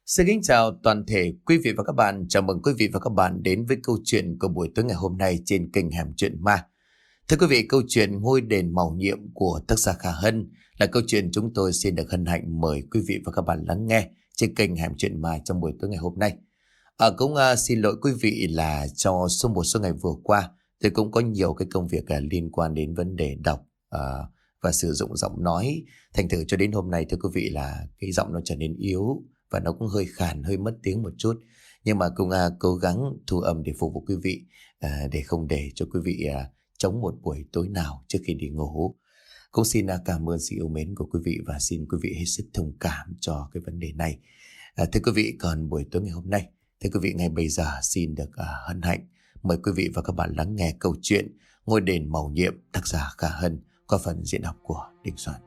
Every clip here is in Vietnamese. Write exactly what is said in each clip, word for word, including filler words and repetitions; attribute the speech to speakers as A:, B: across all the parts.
A: Xin kính chào toàn thể quý vị và các bạn. Chào mừng quý vị và các bạn đến với câu chuyện của buổi tối ngày hôm nay trên kênh Hẻm Chuyện Ma. Thưa quý vị, câu chuyện Ngôi đền mầu nhiệm của tác giả Khả Hân là câu chuyện chúng tôi xin được hân hạnh mời quý vị và các bạn lắng nghe trên kênh Hẻm Chuyện Ma trong buổi tối ngày hôm nay. À, cũng uh, xin lỗi quý vị là cho số một số ngày vừa qua tôi cũng có nhiều cái công việc uh, liên quan đến vấn đề đọc uh, và sử dụng giọng nói. Thành thử cho đến hôm nay thưa quý vị là cái giọng nó trở nên yếu và nó cũng hơi khàn, hơi mất tiếng một chút. Nhưng mà cũng à, cố gắng thu âm để phục vụ quý vị, à, để không để cho quý vị à, trống một buổi tối nào trước khi đi ngủ. Cũng xin à, cảm ơn sự yêu mến của quý vị và xin quý vị hết sức thông cảm cho cái vấn đề này. À, thưa quý vị, còn buổi tối ngày hôm nay, thưa quý vị, ngay bây giờ xin được à, hân hạnh mời quý vị và các bạn lắng nghe câu chuyện Ngôi đền mầu nhiệm tác giả Khả Hân qua phần diễn đọc của Đình Soạn.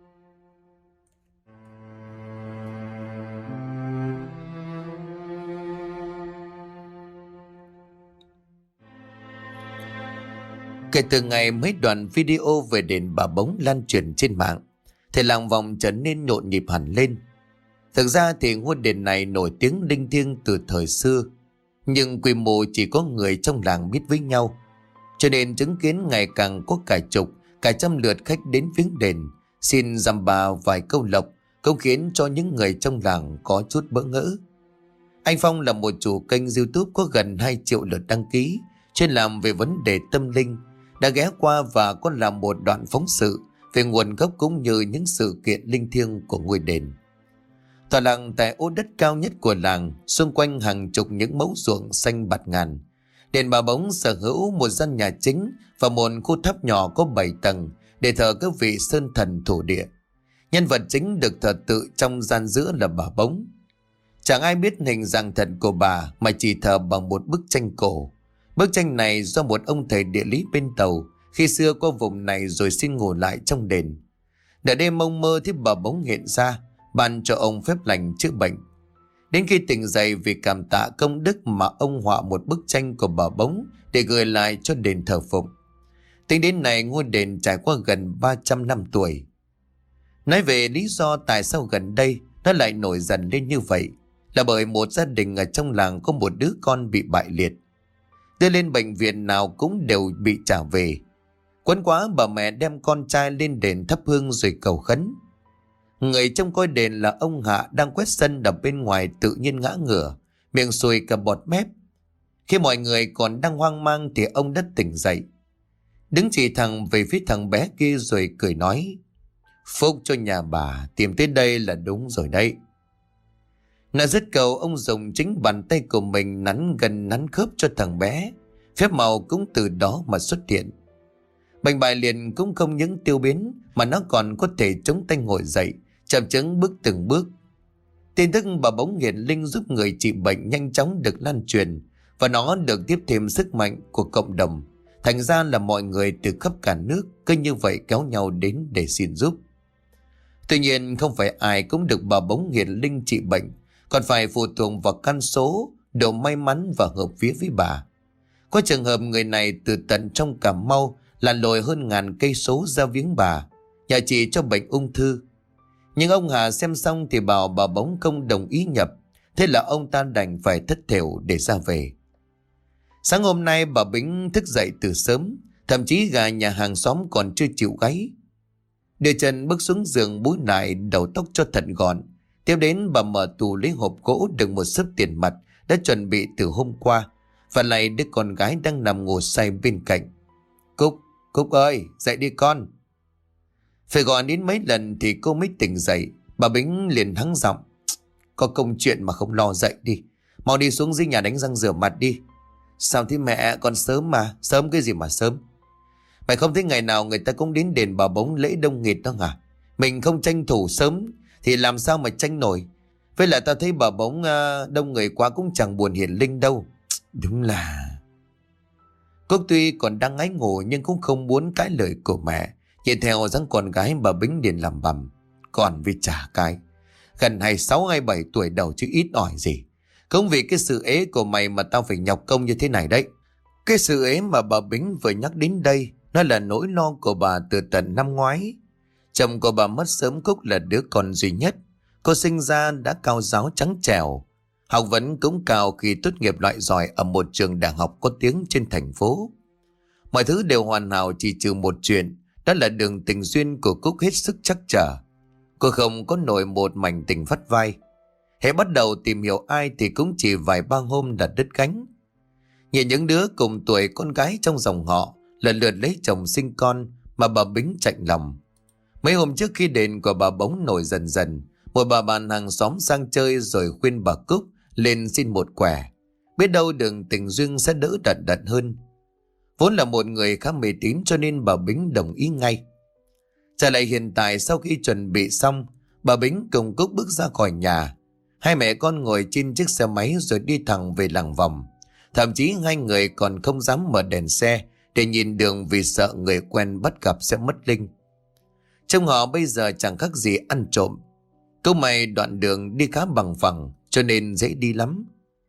A: Kể từ ngày mấy đoạn video về đền Bà Bống lan truyền trên mạng thì làng vòng trở nên nhộn nhịp hẳn lên. Thực ra thì ngôi đền này nổi tiếng linh thiêng từ thời xưa, nhưng quy mô chỉ có người trong làng biết với nhau, cho nên chứng kiến ngày càng có cả chục, cả trăm lượt khách đến viếng đền xin dăm ba vài câu lộc cũng khiến cho những người trong làng có chút bỡ ngỡ. Anh Phong là một chủ kênh YouTube có gần hai triệu lượt đăng ký, chuyên làm về vấn đề tâm linh, đã ghé qua và có làm một đoạn phóng sự về nguồn gốc cũng như những sự kiện linh thiêng của ngôi đền. Tòa làng tại ô đất cao nhất của làng, xung quanh hàng chục những mẫu ruộng xanh bạt ngàn. Đền Bà Bống sở hữu một gian nhà chính và một khu tháp nhỏ có bảy tầng để thờ các vị sơn thần thổ địa. Nhân vật chính được thờ tự trong gian giữa là bà Bống. Chẳng ai biết hình dạng thật của bà mà chỉ thờ bằng một bức tranh cổ. Bức tranh này do một ông thầy địa lý bên Tàu khi xưa qua vùng này rồi xin ngủ lại trong đền. Để đêm mông mơ thấy bà Bống hiện ra, ban cho ông phép lành chữa bệnh. Đến khi tỉnh dậy vì cảm tạ công đức mà ông họa một bức tranh của bà Bống để gửi lại cho đền thờ phụng. Tính đến nay ngôi đền trải qua gần ba trăm năm tuổi. Nói về lý do tại sao gần đây nó lại nổi dần lên như vậy là bởi một gia đình ở trong làng có một đứa con bị bại liệt. Đưa lên bệnh viện nào cũng đều bị trả về. Quấn quá bà mẹ đem con trai lên đền thắp hương rồi cầu khấn. Người trong coi đền là ông Hạ đang quét sân ở bên ngoài tự nhiên ngã ngửa, miệng sùi cả bọt mép. Khi mọi người còn đang hoang mang thì ông đã tỉnh dậy. Đứng chỉ thẳng về phía thằng bé kia rồi cười nói: "Phúc cho nhà bà, tìm tới đây là đúng rồi đấy." Nói dứt câu, ông dùng chính bàn tay của mình nắn gần nắn khớp cho thằng bé. Phép màu cũng từ đó mà xuất hiện. Bệnh bại liệt cũng không những tiêu biến mà nó còn có thể chống tay ngồi dậy, chậm chững bước từng bước. Tin tức bà Bống hiển linh giúp người trị bệnh nhanh chóng được lan truyền và nó được tiếp thêm sức mạnh của cộng đồng. Thành ra là mọi người từ khắp cả nước cứ như vậy kéo nhau đến để xin giúp. Tuy nhiên không phải ai cũng được bà Bống hiển linh trị bệnh, còn phải phụ thuộc vào căn số, độ may mắn và hợp vía với bà. Có trường hợp người này từ tận trong Cà Mau lặn lội hơn ngàn cây số ra viếng bà, nhà trị cho bệnh ung thư. Nhưng ông Hà xem xong thì bảo bà Bống không đồng ý nhập, thế là ông ta đành phải thất thểu để ra về. Sáng hôm nay bà Bính thức dậy từ sớm, thậm chí gà nhà hàng xóm còn chưa chịu gáy. Đưa chân bước xuống giường búi lại đầu tóc cho thật gọn. Tiếp đến bà mở tủ lấy hộp gỗ đựng một xấp tiền mặt đã chuẩn bị từ hôm qua và lại đứa con gái đang nằm ngủ say bên cạnh. "Cúc, Cúc ơi, dậy đi con." Phải gọi đến mấy lần thì cô mới tỉnh dậy. Bà Bính liền hắng giọng: "Có công chuyện mà không lo dậy đi. Mau đi xuống dưới nhà đánh răng rửa mặt đi." "Sao thế mẹ, còn sớm mà." "Sớm cái gì mà sớm. Mày không thấy ngày nào người ta cũng đến đền Bà Bống lễ đông nghịt đó hả? Mình không tranh thủ sớm thì làm sao mà tranh nổi. Với lại tao thấy Bà Bống uh, đông người quá cũng chẳng buồn hiển linh đâu." Đúng là... Cúc tuy còn đang ngáy ngủ nhưng cũng không muốn cãi lời của mẹ. Nhìn theo dáng con gái bà Bính liền làm bầm: "Còn vì chả cái gần hai sáu hai bảy tuổi đầu chứ ít ỏi gì. Không vì cái sự ế của mày mà tao phải nhọc công như thế này đấy." Cái sự ế mà bà Bính vừa nhắc đến đây, nó là nỗi lo của bà từ tận năm ngoái. Chồng của bà mất sớm. Cúc là đứa con duy nhất, Cô sinh ra đã cao ráo trắng trẻo, học vấn cũng cao khi tốt nghiệp loại giỏi ở một trường đại học có tiếng trên thành phố. Mọi thứ đều hoàn hảo chỉ trừ một chuyện, đó là đường tình duyên của Cúc hết sức trắc trở. Cô không có nổi một mảnh tình vắt vai. Hễ bắt đầu tìm hiểu ai thì cũng chỉ vài ba hôm đã đứt gánh. Nhìn những đứa cùng tuổi con gái trong dòng họ lần lượt lấy chồng sinh con mà bà Bính chạnh lòng. Mấy hôm trước khi đền của bà bỗng nổi dần dần, một bà bạn hàng xóm sang chơi rồi khuyên bà Cúc lên xin một quẻ. Biết đâu đường tình duyên sẽ đỡ đần đần hơn. Vốn là một người khá mê tín cho nên bà Bính đồng ý ngay. Trở lại hiện tại, sau khi chuẩn bị xong, bà Bính cùng Cúc bước ra khỏi nhà. Hai mẹ con ngồi trên chiếc xe máy rồi đi thẳng về làng vòng. Thậm chí hai người còn không dám mở đèn xe để nhìn đường vì sợ người quen bắt gặp sẽ mất linh. Trong họ bây giờ chẳng khác gì ăn trộm. Câu mày đoạn đường đi khá bằng phẳng cho nên dễ đi lắm.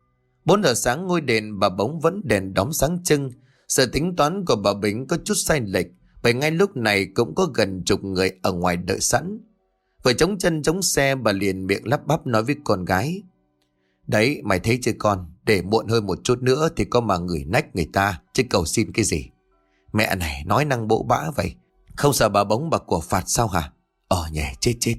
A: Bốn giờ sáng ngôi đền bà bỗng vẫn đèn đóm sáng trưng. Sự tính toán của bà Bính có chút sai lệch, bởi ngay lúc này cũng có gần chục người ở ngoài đợi sẵn. Vừa chống chân chống xe, bà liền miệng lắp bắp nói với con gái: "Đấy, mày thấy chưa con, để muộn hơn một chút nữa thì có mà người nách người ta, chứ cầu xin cái gì. Mẹ này nói năng bộ bã vậy, không sợ bà bóng bà của phạt sao hả? Ờ nhè, chết chết."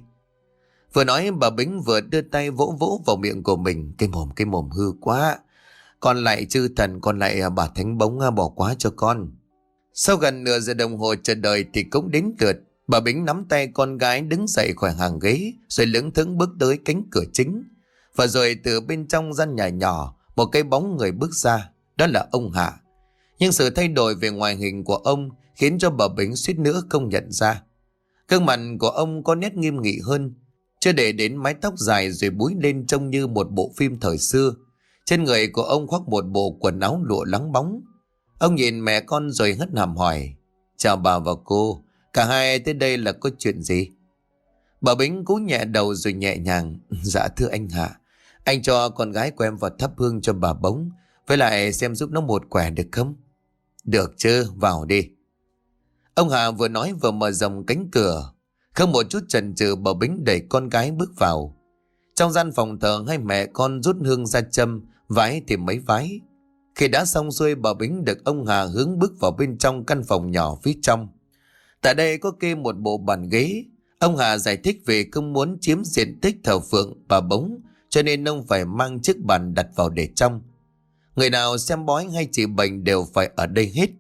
A: Vừa nói bà Bính vừa đưa tay vỗ vỗ vào miệng của mình. Cái mồm cái mồm hư quá. Con lại chư thần, con lại bà thánh bóng bỏ quá cho con. Sau gần nửa giờ đồng hồ chờ đợi thì cũng đến lượt. Bà Bính nắm tay con gái đứng dậy khỏi hàng ghế rồi lững thững bước tới cánh cửa chính. Và rồi từ bên trong gian nhà nhỏ, một cái bóng người bước ra. Đó là ông Hạ. Nhưng sự thay đổi về ngoại hình của ông khiến cho bà Bính suýt nữa không nhận ra. Gương mặt của ông có nét nghiêm nghị hơn, chưa để đến mái tóc dài rồi búi lên trông như một bộ phim thời xưa. Trên người của ông khoác một bộ quần áo lụa lắng bóng. Ông nhìn mẹ con rồi hất hàm hỏi: "Chào bà và cô, cả hai tới đây là có chuyện gì?" Bà Bính cúi nhẹ đầu rồi nhẹ nhàng: "Dạ thưa anh Hạ, anh cho con gái của em vào thắp hương cho bà Bóng, với lại xem giúp nó một quẻ được không?" "Được chứ, vào đi." Ông Hạ vừa nói vừa mở rộng cánh cửa. Không một chút chần chừ, bà Bính đẩy con gái bước vào. Trong gian phòng thờ, hai mẹ con rút hương ra châm, vái thì mấy vái. Khi đã xong xuôi, bà Bính được ông Hà hướng bước vào bên trong căn phòng nhỏ phía trong. Tại đây có kê một bộ bàn ghế. Ông Hà giải thích về không muốn chiếm diện tích thờ phượng bà Bóng, cho nên ông phải mang chiếc bàn đặt vào để trong. Người nào xem bói hay trị bệnh đều phải ở đây hết.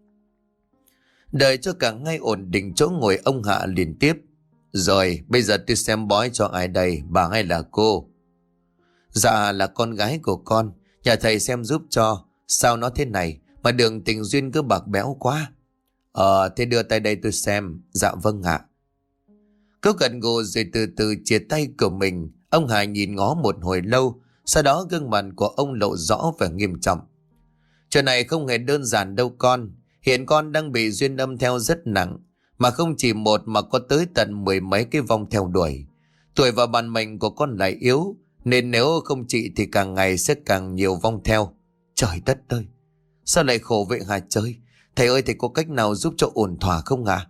A: Đợi cho cả ngay ổn định chỗ ngồi, ông Hạ liền tiếp: "Rồi, bây giờ tôi xem bói cho ai đây, bà hay là cô?" "Dạ là con gái của con, nhà thầy xem giúp cho. Sao nó thế này mà đường tình duyên cứ bạc béo quá." "Ờ, thế đưa tay đây tôi xem." "Dạ vâng ạ." Cô gật gù rồi từ từ chia tay của mình. Ông Hà nhìn ngó một hồi lâu, sau đó gương mặt của ông lộ rõ vẻ nghiêm trọng. "Chuyện này không hề đơn giản đâu con. Hiện con đang bị duyên âm theo rất nặng, mà không chỉ một mà có tới tận mười mấy cái vong theo đuổi. Tuổi và bản mệnh của con lại yếu, nên nếu không trị thì càng ngày sẽ càng nhiều vong theo." "Trời đất ơi, sao lại khổ vậy hả trời? Thầy ơi, thầy có cách nào giúp cho ổn thỏa không ạ?"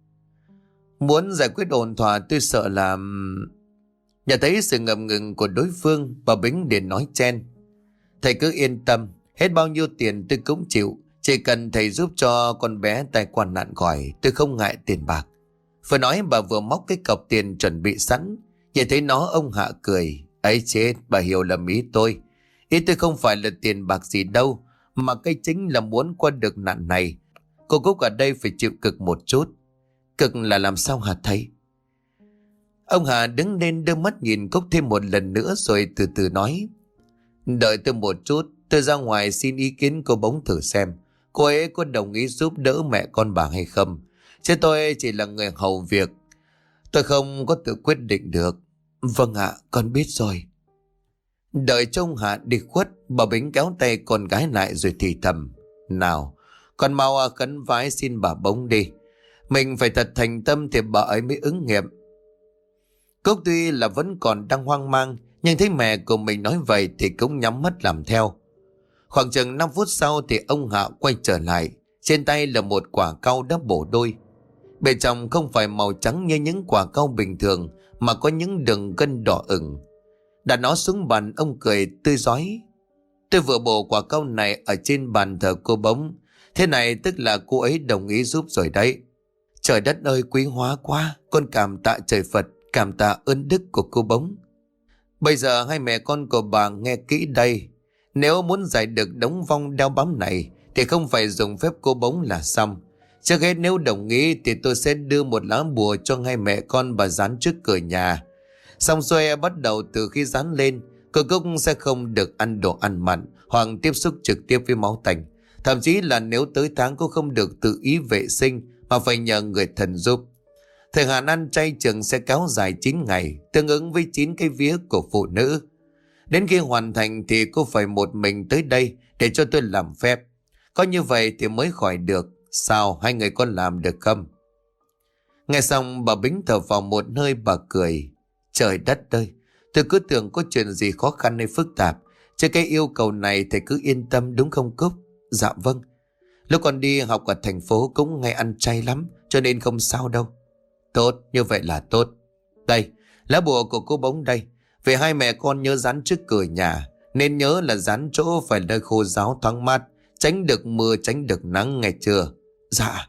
A: "Muốn giải quyết ổn thỏa tôi sợ là..." Nhận thấy sự ngập ngừng của đối phương, bà Bính liền nói chen: "Thầy cứ yên tâm, hết bao nhiêu tiền tôi cũng chịu. Chỉ cần thầy giúp cho con bé tai qua nạn khỏi, tôi không ngại tiền bạc." Vừa nói bà vừa móc cái cọc tiền chuẩn bị sẵn. Nhìn thấy nó, ông Hạ cười: "Ấy chết, bà hiểu lầm ý tôi. Ý tôi không phải là tiền bạc gì đâu, mà cái chính là muốn qua được nạn này. Cô Cúc ở đây phải chịu cực một chút." "Cực là làm sao hả thầy?" Ông Hà đứng lên đưa mắt nhìn Cúc thêm một lần nữa rồi từ từ nói: "Đợi tôi một chút, tôi ra ngoài xin ý kiến cô Bóng thử xem cô ấy có đồng ý giúp đỡ mẹ con bà hay không. Chứ tôi chỉ là người hầu việc, tôi không có tự quyết định được." "Vâng ạ, con biết rồi." Đợi trông Hạ đi khuất, bà Bính kéo tay con gái lại rồi thì thầm: "Nào, con mau khấn vái xin bà Bóng đi. Mình phải thật thành tâm thì bà ấy mới ứng nghiệm." Cúc tuy là vẫn còn đang hoang mang, nhưng thấy mẹ của mình nói vậy thì cũng nhắm mắt làm theo. Khoảng chừng năm phút sau thì ông Hạ quay trở lại. Trên tay là một quả cau đã bổ đôi. Bên trong không phải màu trắng như những quả cau bình thường, mà có những đường gân đỏ ửng. Đặt nó xuống bàn, ông cười tươi rói. Tôi vừa bổ quả cau này ở trên bàn thờ cô Bống. Thế này tức là cô ấy đồng ý giúp rồi đấy. Trời đất ơi, quý hóa quá. Con cảm tạ trời Phật, cảm tạ ơn đức của cô Bống. Bây giờ hai mẹ con của bà nghe kỹ đây. Nếu muốn giải được đống vong đeo bám này thì không phải dùng phép cô Bống là xong. Trước hết nếu đồng ý thì tôi sẽ đưa một lá bùa cho hai mẹ con bà dán trước cửa nhà. Xong xuôi bắt đầu từ khi dán lên, cô Cúc sẽ không được ăn đồ ăn mặn hoặc tiếp xúc trực tiếp với máu tanh. Thậm chí là nếu tới tháng cô không được tự ý vệ sinh mà phải nhờ người thần giúp. Thời hạn ăn chay trường sẽ kéo dài chín ngày, tương ứng với chín cái vía của phụ nữ. Đến khi hoàn thành thì cô phải một mình tới đây để cho tôi làm phép. Có như vậy thì mới khỏi được. Sao hai người con làm được không? Nghe xong bà Bính thở vào một hơi, bà cười. Trời đất ơi, tôi cứ tưởng có chuyện gì khó khăn hay phức tạp. Chứ cái yêu cầu này thầy cứ yên tâm đúng không Cúc? Dạ vâng. Lúc còn đi học ở thành phố cũng hay ăn chay lắm, cho nên không sao đâu. Tốt, như vậy là tốt. Đây, lá bùa của cô Bống đây. Về hai mẹ con nhớ dán trước cửa nhà. Nên nhớ là dán chỗ phải nơi khô ráo thoáng mát, tránh được mưa, tránh được nắng, nghe chưa? Dạ.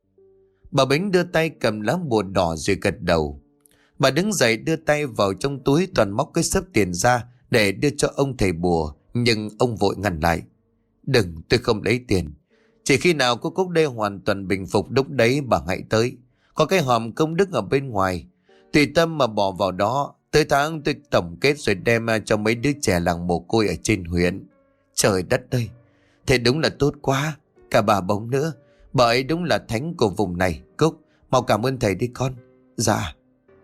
A: Bà Bính đưa tay cầm lá bùa đỏ rồi gật đầu. Bà đứng dậy đưa tay vào trong túi, toàn móc cái xấp tiền ra để đưa cho ông thầy bùa. Nhưng ông vội ngăn lại. Đừng, tôi không lấy tiền. Chỉ khi nào cô Cúc đây hoàn toàn bình phục, lúc đấy bà hãy tới. Có cái hòm công đức ở bên ngoài, tùy tâm mà bỏ vào đó. Tới tháng tôi tổng kết rồi đem cho mấy đứa trẻ làng mồ côi ở trên huyện. Trời đất ơi, thế đúng là tốt quá. Cả bà Bống nữa, bà ấy đúng là thánh của vùng này. Cúc, mau cảm ơn thầy đi con. Dạ.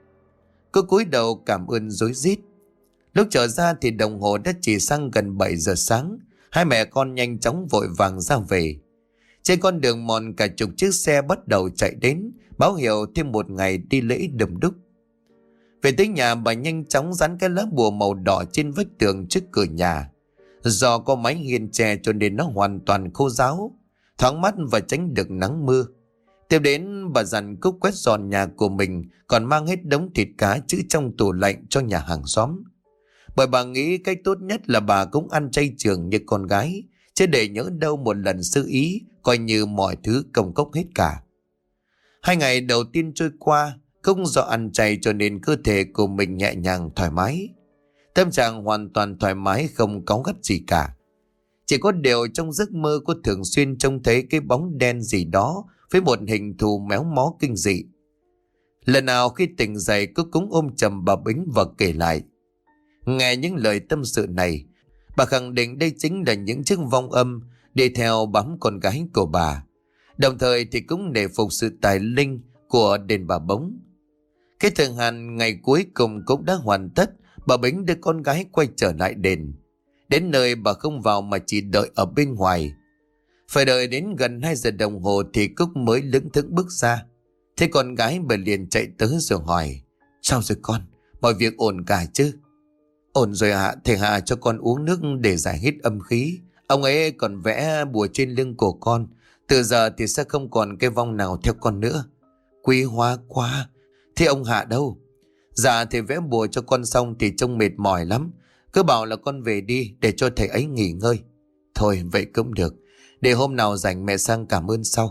A: Cô cúi đầu cảm ơn rối rít. Lúc trở ra thì đồng hồ đã chỉ sang gần bảy giờ sáng. Hai mẹ con nhanh chóng vội vàng ra về. Trên con đường mòn cả chục chiếc xe bắt đầu chạy đến, báo hiệu thêm một ngày đi lễ đầm đúc. Về tới nhà, bà nhanh chóng dán cái lá bùa màu đỏ trên vách tường trước cửa nhà. Do có mái hiên tre cho nên nó hoàn toàn khô ráo, thoáng mát và tránh được nắng mưa. Tiếp đến bà dặn Cúc quét dọn nhà của mình, còn mang hết đống thịt cá trữ trong tủ lạnh cho nhà hàng xóm. Bởi bà nghĩ cách tốt nhất là bà cũng ăn chay trường như con gái, chứ để nhỡ đâu một lần sơ ý, coi như mọi thứ công cốc hết cả. Hai ngày đầu tiên trôi qua, không do ăn chay cho nên cơ thể của mình nhẹ nhàng thoải mái. Tâm trạng hoàn toàn thoải mái, không cáu gắt gì cả. Chỉ có điều trong giấc mơ cô thường xuyên trông thấy cái bóng đen gì đó với một hình thù méo mó kinh dị. Lần nào khi tỉnh dậy, cô cũng ôm chầm bà Bính và kể lại. Nghe những lời tâm sự này, bà khẳng định đây chính là những chiếc vong âm đi theo bám con gái của bà. Đồng thời thì cũng nể phục sự tài linh của đền bà Bống. Cái thời hạn ngày cuối cùng cũng đã hoàn tất. Bà Bính đưa con gái quay trở lại đền. Đến nơi bà không vào mà chỉ đợi ở bên ngoài. Phải đợi đến gần hai giờ đồng hồ thì Cúc mới lững thững bước ra. Thế con gái bà liền chạy tới rồi hỏi. Sao rồi con? Mọi việc ổn cả chứ? Ổn rồi ạ. Thầy Hạ cho con uống nước để giải hết âm khí. Ông ấy còn vẽ bùa trên lưng của con. Từ giờ thì sẽ không còn cái vong nào theo con nữa. Quý hóa quá. Thế ông Hạ đâu? Dạ thì vẽ bùa cho con xong thì trông mệt mỏi lắm. Cứ bảo là con về đi để cho thầy ấy nghỉ ngơi. Thôi vậy cũng được. Để hôm nào rảnh mẹ sang cảm ơn sau.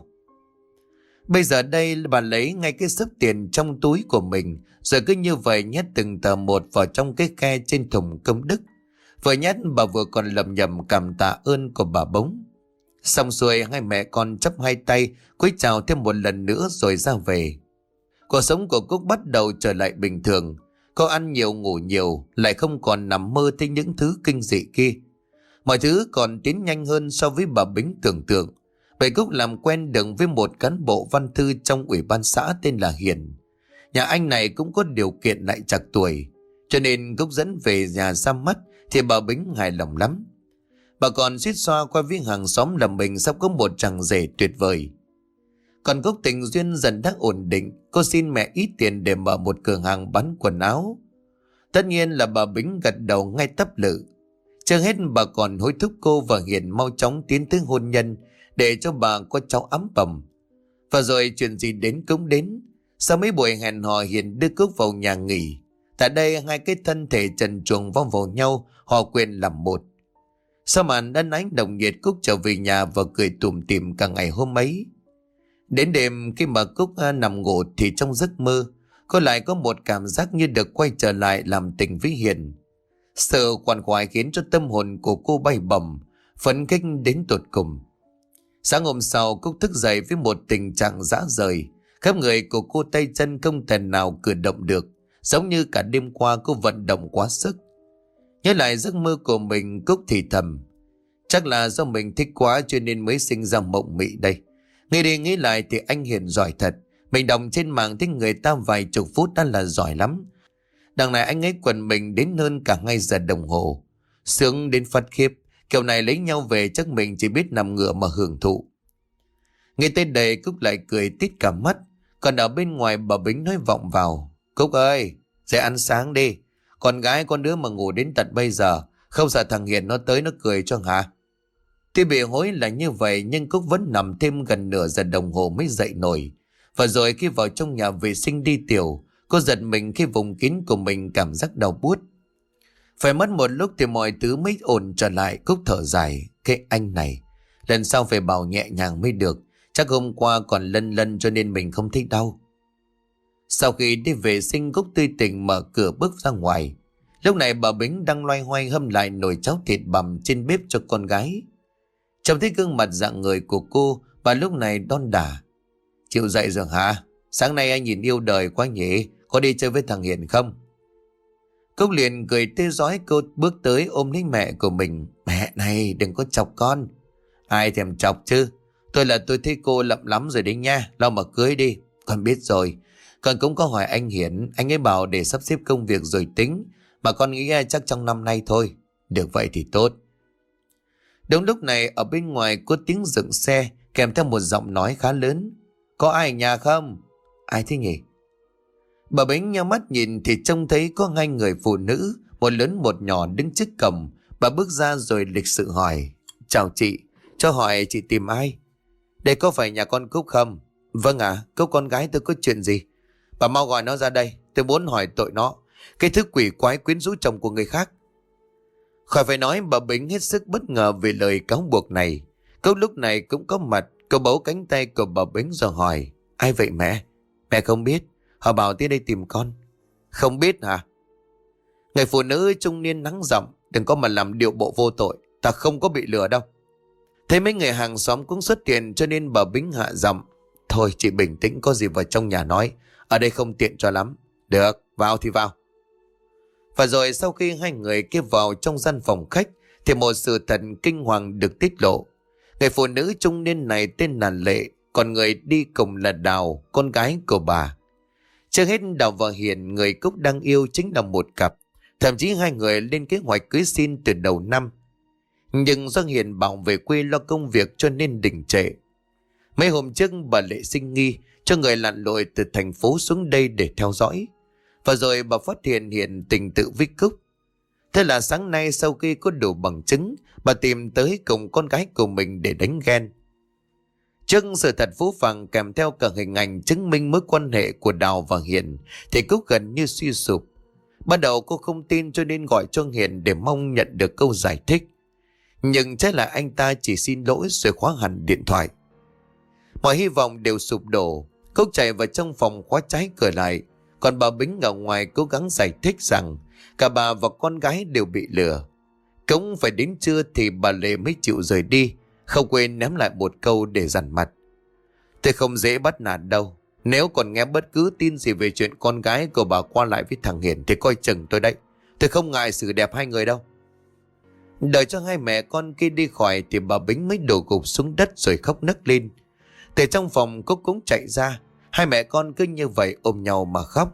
A: Bây giờ đây bà lấy ngay cái xấp tiền trong túi của mình, rồi cứ như vậy nhét từng tờ một vào trong cái khe trên thùng công đức. Vừa nhét bà vừa còn lẩm nhẩm cảm tạ ơn của bà Bống. Xong xuôi hai mẹ con chắp hai tay cúi chào thêm một lần nữa rồi ra về. Cuộc sống của Cúc bắt đầu trở lại bình thường. Cô ăn nhiều ngủ nhiều, lại không còn nằm mơ thấy những thứ kinh dị kia. Mọi thứ còn tiến nhanh hơn so với bà Bính tưởng tượng. Bởi Cúc làm quen được với một cán bộ văn thư trong ủy ban xã tên là Hiền. Nhà anh này cũng có điều kiện lại chạc tuổi, cho nên Cúc dẫn về nhà ra mắt thì bà Bính hài lòng lắm. Bà còn suýt xoa qua với hàng xóm là mình sắp có một chàng rể tuyệt vời. Còn Cúc tình duyên dần đã ổn định, cô xin mẹ ít tiền để mở một cửa hàng bán quần áo. Tất nhiên là bà Bính gật đầu ngay tấp lự. Chưa hết bà còn hối thúc cô và Hiền mau chóng tiến tới hôn nhân để cho bà có cháu ấm bầm. Và rồi chuyện gì đến cũng đến. Sau mấy buổi hẹn hò, Hiền đưa Cúc vào nhà nghỉ. Tại đây hai cái thân thể trần truồng vong vào nhau, hòa quyện làm một. Sau màn ân ái nồng nhiệt, Cúc trở về nhà và cười tủm tỉm cả ngày hôm ấy. Đến đêm khi mà Cúc nằm ngủ thì trong giấc mơ, cô lại có một cảm giác như được quay trở lại làm tình với Hiền. Sự khoan khoái khiến cho tâm hồn của cô bay bổng, phấn khích đến tột cùng. Sáng hôm sau, Cúc thức dậy với một tình trạng rã rời. Khắp người của cô tay chân không thể nào cử động được, giống như cả đêm qua cô vận động quá sức. Nhớ lại giấc mơ của mình, Cúc thì thầm, chắc là do mình thích quá cho nên mới sinh ra mộng mị đây. Nghĩ đi nghĩ lại thì anh Hiền giỏi thật. Mình đọc trên mạng thấy người ta vài chục phút đã là giỏi lắm. Đằng này anh ấy quần mình đến hơn cả ngay giờ đồng hồ. Sướng đến phát khiếp. Kiểu này lấy nhau về chắc mình chỉ biết nằm ngửa mà hưởng thụ. Nghe tới đây Cúc lại cười tít cả mắt. Còn ở bên ngoài bà Bính nói vọng vào, Cúc ơi, dậy ăn sáng đi. Con gái con đứa mà ngủ đến tận bây giờ, không sợ thằng Hiền nó tới nó cười cho hả? Tuy bị hối là như vậy nhưng Cúc vẫn nằm thêm gần nửa giờ đồng hồ mới dậy nổi. Và rồi khi vào trong nhà vệ sinh đi tiểu, cô giật mình khi vùng kín của mình cảm giác đau buốt. Phải mất một lúc thì mọi thứ mới ổn trở lại. Cúc thở dài, cái anh này, lần sau phải bảo nhẹ nhàng mới được. Chắc hôm qua còn lân lân cho nên mình không thích đau. Sau khi đi vệ sinh, Cúc tươi tỉnh mở cửa bước ra ngoài. Lúc này bà Bính đang loay hoay hâm lại nồi cháo thịt bằm trên bếp cho con gái. Trông thấy gương mặt dạng người của cô, bà lúc này đon đả. Chịu dậy rồi hả? Sáng nay anh nhìn yêu đời quá nhỉ? Có đi chơi với thằng Hiền không? Cúc liền cười tê rói, cô bước tới ôm lấy mẹ của mình. Mẹ này, đừng có chọc con. Ai thèm chọc chứ? Tôi là tôi thấy cô lậm lắm rồi đấy nha. Lo mà cưới đi. Con biết rồi. Con cũng có hỏi anh Hiển. Anh ấy bảo để sắp xếp công việc rồi tính. Mà con nghĩ chắc trong năm nay thôi. Được vậy thì tốt. Đúng lúc này ở bên ngoài có tiếng dựng xe, kèm theo một giọng nói khá lớn. Có ai ở nhà không? Ai thế nhỉ? Bà Bính nhắm mắt nhìn thì trông thấy có hai người phụ nữ, một lớn một nhỏ đứng trước cổng. Bà bước ra rồi lịch sự hỏi. Chào chị, cho hỏi chị tìm ai? Đây có phải nhà con Cúc không? Vâng ạ, à, Cúc con gái tôi có chuyện gì? Bà mau gọi nó ra đây, tôi muốn hỏi tội nó. Cái thứ quỷ quái quyến rũ chồng của người khác. Khỏi phải nói, bà Bính hết sức bất ngờ về lời cáo buộc này. Cúc lúc này cũng có mặt. Cô bấu cánh tay của bà Bính rồi hỏi. Ai vậy mẹ? Mẹ không biết. Họ bảo tới đây tìm con. Không biết hả? Người phụ nữ trung niên nắng giọng. Đừng có mà làm điệu bộ vô tội. Ta không có bị lừa đâu. Thấy mấy người hàng xóm cũng xuất hiện cho nên bà Bính hạ giọng. Thôi chị bình tĩnh, có gì vào trong nhà nói. Ở đây không tiện cho lắm. Được, vào thì vào. Và rồi sau khi hai người kia vào trong gian phòng khách thì một sự thật kinh hoàng được tiết lộ. Người phụ nữ trung niên này tên là Lệ, còn người đi cùng là Đào, con gái của bà. Trước hết Đào và Hiền, người Cúc đang yêu, chính là một cặp. Thậm chí hai người lên kế hoạch cưới xin từ đầu năm. Nhưng do Hiền bảo về quê lo công việc cho nên đình trệ. Mấy hôm trước bà Lệ sinh nghi cho người lặn lội từ thành phố xuống đây để theo dõi. Và rồi bà phát hiện Hiền tình tự với Cúc. Thế là sáng nay sau khi có đủ bằng chứng, bà tìm tới cùng con gái của mình để đánh ghen. Trước sự thật phũ phàng kèm theo cả hình ảnh chứng minh mối quan hệ của Đào và Hiền thì Cúc gần như suy sụp. Ban đầu cô không tin cho nên gọi cho Hiền để mong nhận được câu giải thích. Nhưng trái lại anh ta chỉ xin lỗi rồi khóa hẳn điện thoại. Mọi hy vọng đều sụp đổ. Cúc chạy vào trong phòng khóa trái cửa lại. Còn bà Bính ở ngoài cố gắng giải thích rằng cả bà và con gái đều bị lừa. Cũng phải đến trưa thì bà Lệ mới chịu rời đi, không quên ném lại một câu để dằn mặt. Tôi không dễ bắt nạt đâu. Nếu còn nghe bất cứ tin gì về chuyện con gái của bà qua lại với thằng Hiền thì coi chừng tôi đấy. Tôi không ngại xử đẹp hai người đâu. Đợi cho hai mẹ con kia đi khỏi thì bà Bính mới đổ gục xuống đất rồi khóc nấc lên. Từ trong phòng Cúc cũng chạy ra. Hai mẹ con cứ như vậy ôm nhau mà khóc.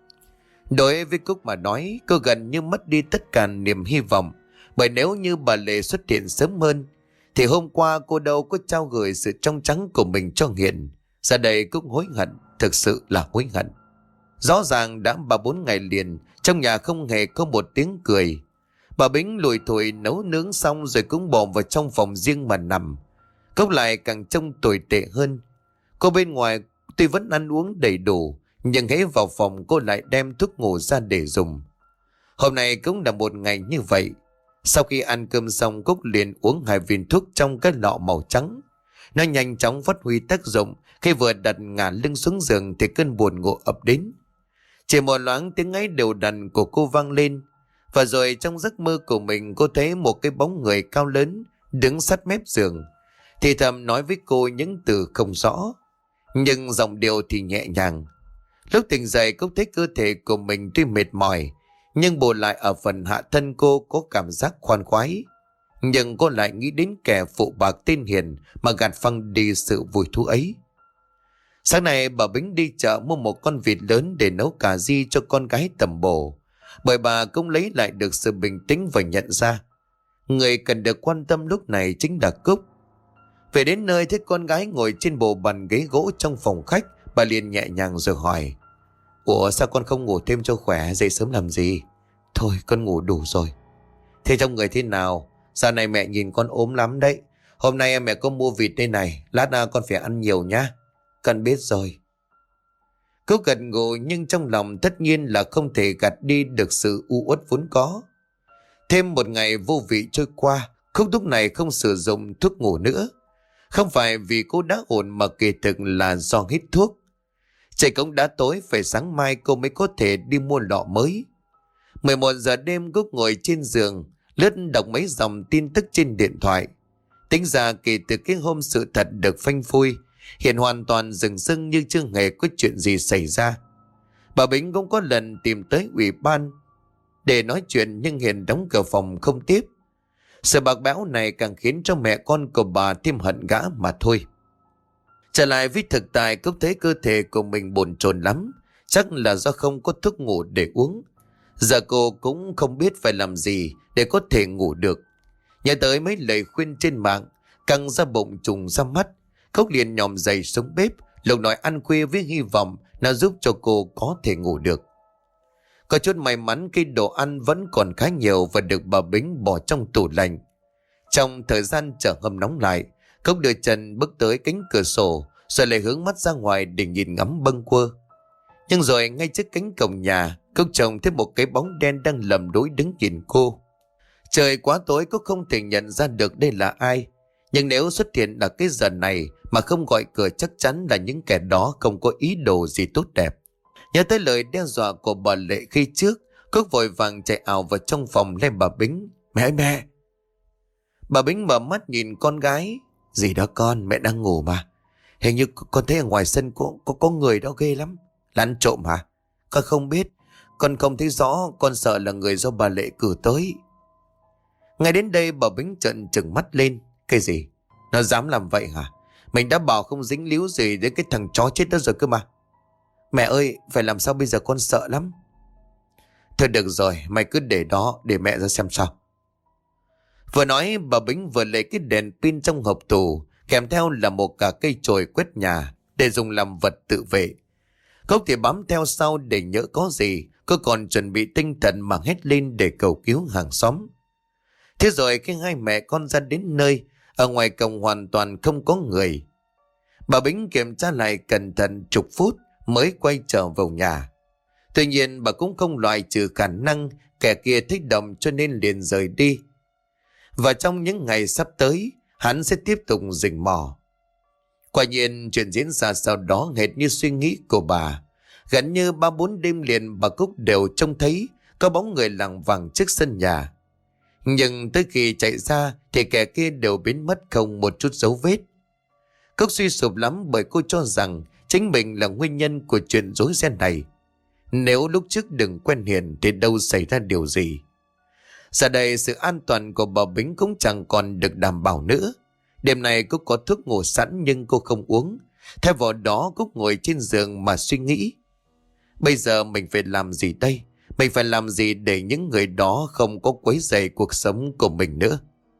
A: Đối với Cúc mà nói, cô gần như mất đi tất cả niềm hy vọng. Bởi nếu như bà Lệ xuất hiện sớm hơn thì hôm qua cô đâu có trao gửi sự trong trắng của mình cho Hiền. Giờ đây Cúc hối hận, thực sự là hối hận. Rõ ràng đã ba bốn ngày liền trong nhà không hề có một tiếng cười. Bà Bính lùi thủi nấu nướng xong rồi cũng bỏ vào trong phòng riêng mà nằm. Cúc lại càng trông tồi tệ hơn. Cô bên ngoài tuy vẫn ăn uống đầy đủ Nhưng hễ vào phòng cô lại đem thuốc ngủ ra để dùng. Hôm nay cũng là một ngày như vậy. Sau khi ăn cơm xong, Cúc liền uống hai viên thuốc trong cái lọ màu trắng. Nó nhanh chóng phát huy tác dụng. Khi vừa đặt ngả lưng xuống giường thì cơn buồn ngủ ập đến. Chỉ một loáng tiếng ngáy đều đặn của cô vang lên. Và rồi trong giấc mơ của mình, cô thấy một cái bóng người cao lớn đứng sát mép giường, thì thầm nói với cô những từ không rõ, nhưng giọng điệu thì nhẹ nhàng. Lúc tỉnh dậy, Cúc thấy cơ thể của mình tuy mệt mỏi, nhưng bù lại ở phần hạ thân cô có cảm giác khoan khoái. Nhưng cô lại nghĩ đến kẻ phụ bạc tên Hiền mà gạt phăng đi sự vui thú ấy. Sáng nay bà Bính đi chợ mua một con vịt lớn để nấu cà ri cho con gái tầm bổ. Bởi bà cũng lấy lại được sự bình tĩnh và nhận ra người cần được quan tâm lúc này chính là Cúc. Về đến nơi thấy con gái ngồi trên bộ bàn ghế gỗ trong phòng khách, bà liền nhẹ nhàng rồi hỏi: Ủa sao con không ngủ thêm cho khỏe, dậy sớm làm gì? Thôi con ngủ đủ rồi. Thế trong người thế nào? Dạo này mẹ nhìn con ốm lắm đấy. Hôm nay mẹ có mua vịt đây này, lát nào con phải ăn nhiều nhá. Con biết rồi. Cúc gật gù, nhưng trong lòng tất nhiên là không thể gạt đi được sự u uất vốn có. Thêm một ngày vô vị trôi qua, Cúc lúc này không sử dụng thuốc ngủ nữa. Không phải vì cô đã ổn mà kỳ thực là do hít thuốc. Trời cũng đã tối, phải sáng mai cô mới có thể đi mua lọ mới. mười một giờ đêm, Cúc ngồi trên giường lướt đọc mấy dòng tin tức trên điện thoại. Tính ra kể từ cái hôm sự thật được phanh phui, Hiền hoàn toàn dừng dưng như chưa hề có chuyện gì xảy ra. Bà Bính cũng có lần tìm tới ủy ban để nói chuyện, nhưng Hiền đóng cửa phòng không tiếp. Sự bạc bẽo này càng khiến cho mẹ con của bà thêm hận gã mà thôi. Trở lại với thực tại, Cúc thấy cơ thể của mình bồn chồn lắm. Chắc là do không có thuốc ngủ để uống. Giờ cô cũng không biết phải làm gì để có thể ngủ được. Nhớ tới mấy lời khuyên trên mạng, căng ra bụng trùng ra mắt, Cúc liền nhòm dậy xuống bếp lục nói ăn khuya với hy vọng nó giúp cho cô có thể ngủ được. Có chút may mắn khi đồ ăn vẫn còn khá nhiều và được bà Bính bỏ trong tủ lạnh. Trong thời gian chờ hâm nóng lại, Cúc đưa chân bước tới cánh cửa sổ rồi lại hướng mắt ra ngoài để nhìn ngắm bâng quơ. Nhưng rồi ngay trước cánh cổng nhà, Cúc trông thấy một cái bóng đen đang lầm đối đứng nhìn cô. Trời quá tối, Cúc không thể nhận ra được đây là ai. Nhưng nếu xuất hiện ở cái giờ này mà không gọi cửa, chắc chắn là những kẻ đó không có ý đồ gì tốt đẹp. Nhớ tới lời đe dọa của bà Lệ khi trước, Cúc vội vàng chạy ảo vào trong phòng lên bà Bính. Mẹ mẹ! Bà Bính mở mắt nhìn con gái. Gì đó con, mẹ đang ngủ mà. Hình như con thấy ở ngoài sân có, có, có người đó ghê lắm. Là ăn trộm hả? Con không biết. Con không thấy rõ, con sợ là người do bà Lệ cử tới. Ngay đến đây bà Bính trợn trừng mắt lên. Cái gì? Nó dám làm vậy hả? Mình đã bảo không dính líu gì đến cái thằng chó chết đó rồi cơ mà. Mẹ ơi, phải làm sao bây giờ, con sợ lắm. Thôi được rồi, mày cứ để đó, để mẹ ra xem sao. Vừa nói bà Bính vừa lấy cái đèn pin trong hộp tủ, kèm theo là một cả cây chổi quét nhà để dùng làm vật tự vệ. Cúc thì bám theo sau để nhỡ có gì, cô còn chuẩn bị tinh thần mà hét lên để cầu cứu hàng xóm. Thế rồi khi hai mẹ con ra đến nơi, ở ngoài cổng hoàn toàn không có người. Bà Bính kiểm tra lại cẩn thận chục phút mới quay trở vào nhà. Tuy nhiên bà cũng không loại trừ khả năng kẻ kia thích động cho nên liền rời đi. Và trong những ngày sắp tới, hắn sẽ tiếp tục rình mò. Quả nhiên chuyện diễn ra sau đó hệt như suy nghĩ của bà. Gần như ba bốn đêm liền bà Cúc đều trông thấy có bóng người lảng vảng trước sân nhà. Nhưng tới khi chạy ra thì kẻ kia đều biến mất không một chút dấu vết. Cúc suy sụp lắm bởi cô cho rằng chính mình là nguyên nhân của chuyện rối ren này. Nếu lúc trước đừng quen Hiền thì đâu xảy ra điều gì. Giờ đây sự an toàn của bà Bính cũng chẳng còn được đảm bảo nữa. Đêm nay Cúc có thuốc ngủ sẵn nhưng cô không uống. Thay vào đó Cúc ngồi trên giường mà suy nghĩ. Bây giờ mình phải làm gì đây? Mình phải làm gì để những người đó không có quấy rầy cuộc sống của mình nữa?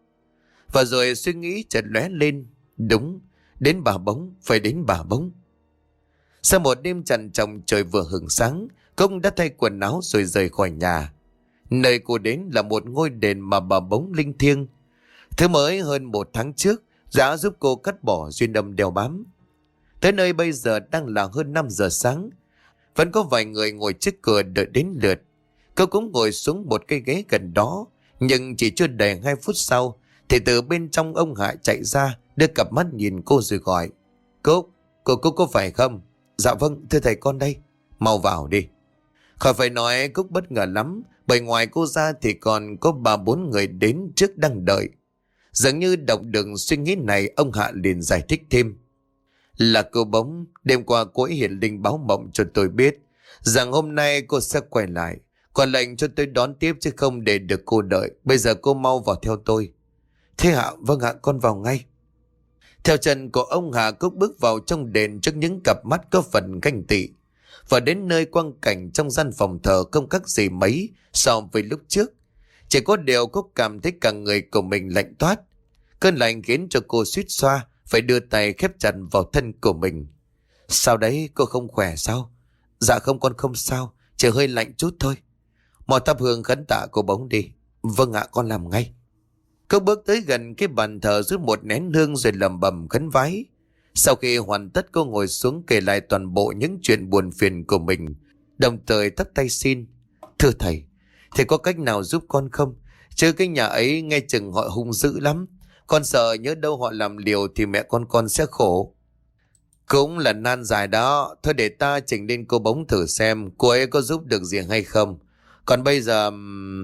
A: Và rồi suy nghĩ chợt lóe lên. Đúng, đến Bà Bóng, phải đến Bà Bóng. Sau một đêm trằn trọc trời vừa hửng sáng, Cúc đã thay quần áo rồi rời khỏi nhà. Nơi cô đến là một ngôi đền mà Bà Bóng linh thiêng. Thứ mới hơn một tháng trước đã giúp cô cắt bỏ duyên âm đeo bám. Tới nơi bây giờ đang là hơn năm giờ sáng. Vẫn có vài người ngồi trước cửa đợi đến lượt. Cô cũng ngồi xuống một cái ghế gần đó. Nhưng chỉ chưa đầy hai phút sau thì từ bên trong ông Hạ chạy ra, đưa cặp mắt nhìn cô rồi gọi: Cúc, cô Cúc có phải không? Dạ vâng, thưa thầy con đây. Mau vào đi. Khỏi phải nói, Cúc bất ngờ lắm, bởi ngoài cô ra thì còn có ba bốn người đến trước đang đợi. Dường như đọc được suy nghĩ này, ông Hạ liền giải thích thêm: Là cô Bóng, đêm qua cô ấy hiển linh báo mộng cho tôi biết rằng hôm nay cô sẽ quay lại, còn lệnh cho tôi đón tiếp chứ không để được cô đợi. Bây giờ cô mau vào theo tôi. Thế Hạ? Vâng ạ, con vào ngay. Theo chân của ông Hạ, Cúc bước vào trong đền trước những cặp mắt có phần ganh tị. Và đến nơi quang cảnh trong gian phòng thờ không khác gì mấy so với lúc trước. Chỉ có điều Cúc cảm thấy cả người của mình lạnh toát. Cơn lạnh khiến cho cô suýt xoa phải đưa tay khép chặt vào thân của mình. Sao đấy, cô không khỏe sao? Dạ không, con không sao, chỉ hơi lạnh chút thôi. Mò thắp hương khấn tạ cô Bóng đi. Vâng ạ, con làm ngay. Cô bước tới gần cái bàn thờ rút một nén hương rồi lẩm bẩm khấn vái. Sau khi hoàn tất, cô ngồi xuống kể lại toàn bộ những chuyện buồn phiền của mình, đồng thời thắt tay xin: Thưa thầy, thầy có cách nào giúp con không? Chứ cái nhà ấy nghe chừng họ hung dữ lắm. Con sợ nhớ đâu họ làm liều thì mẹ con con sẽ khổ. Cũng là nan dài đó. Thôi để ta trình lên cô Bóng thử xem cô ấy có giúp được gì hay không. Còn bây giờ...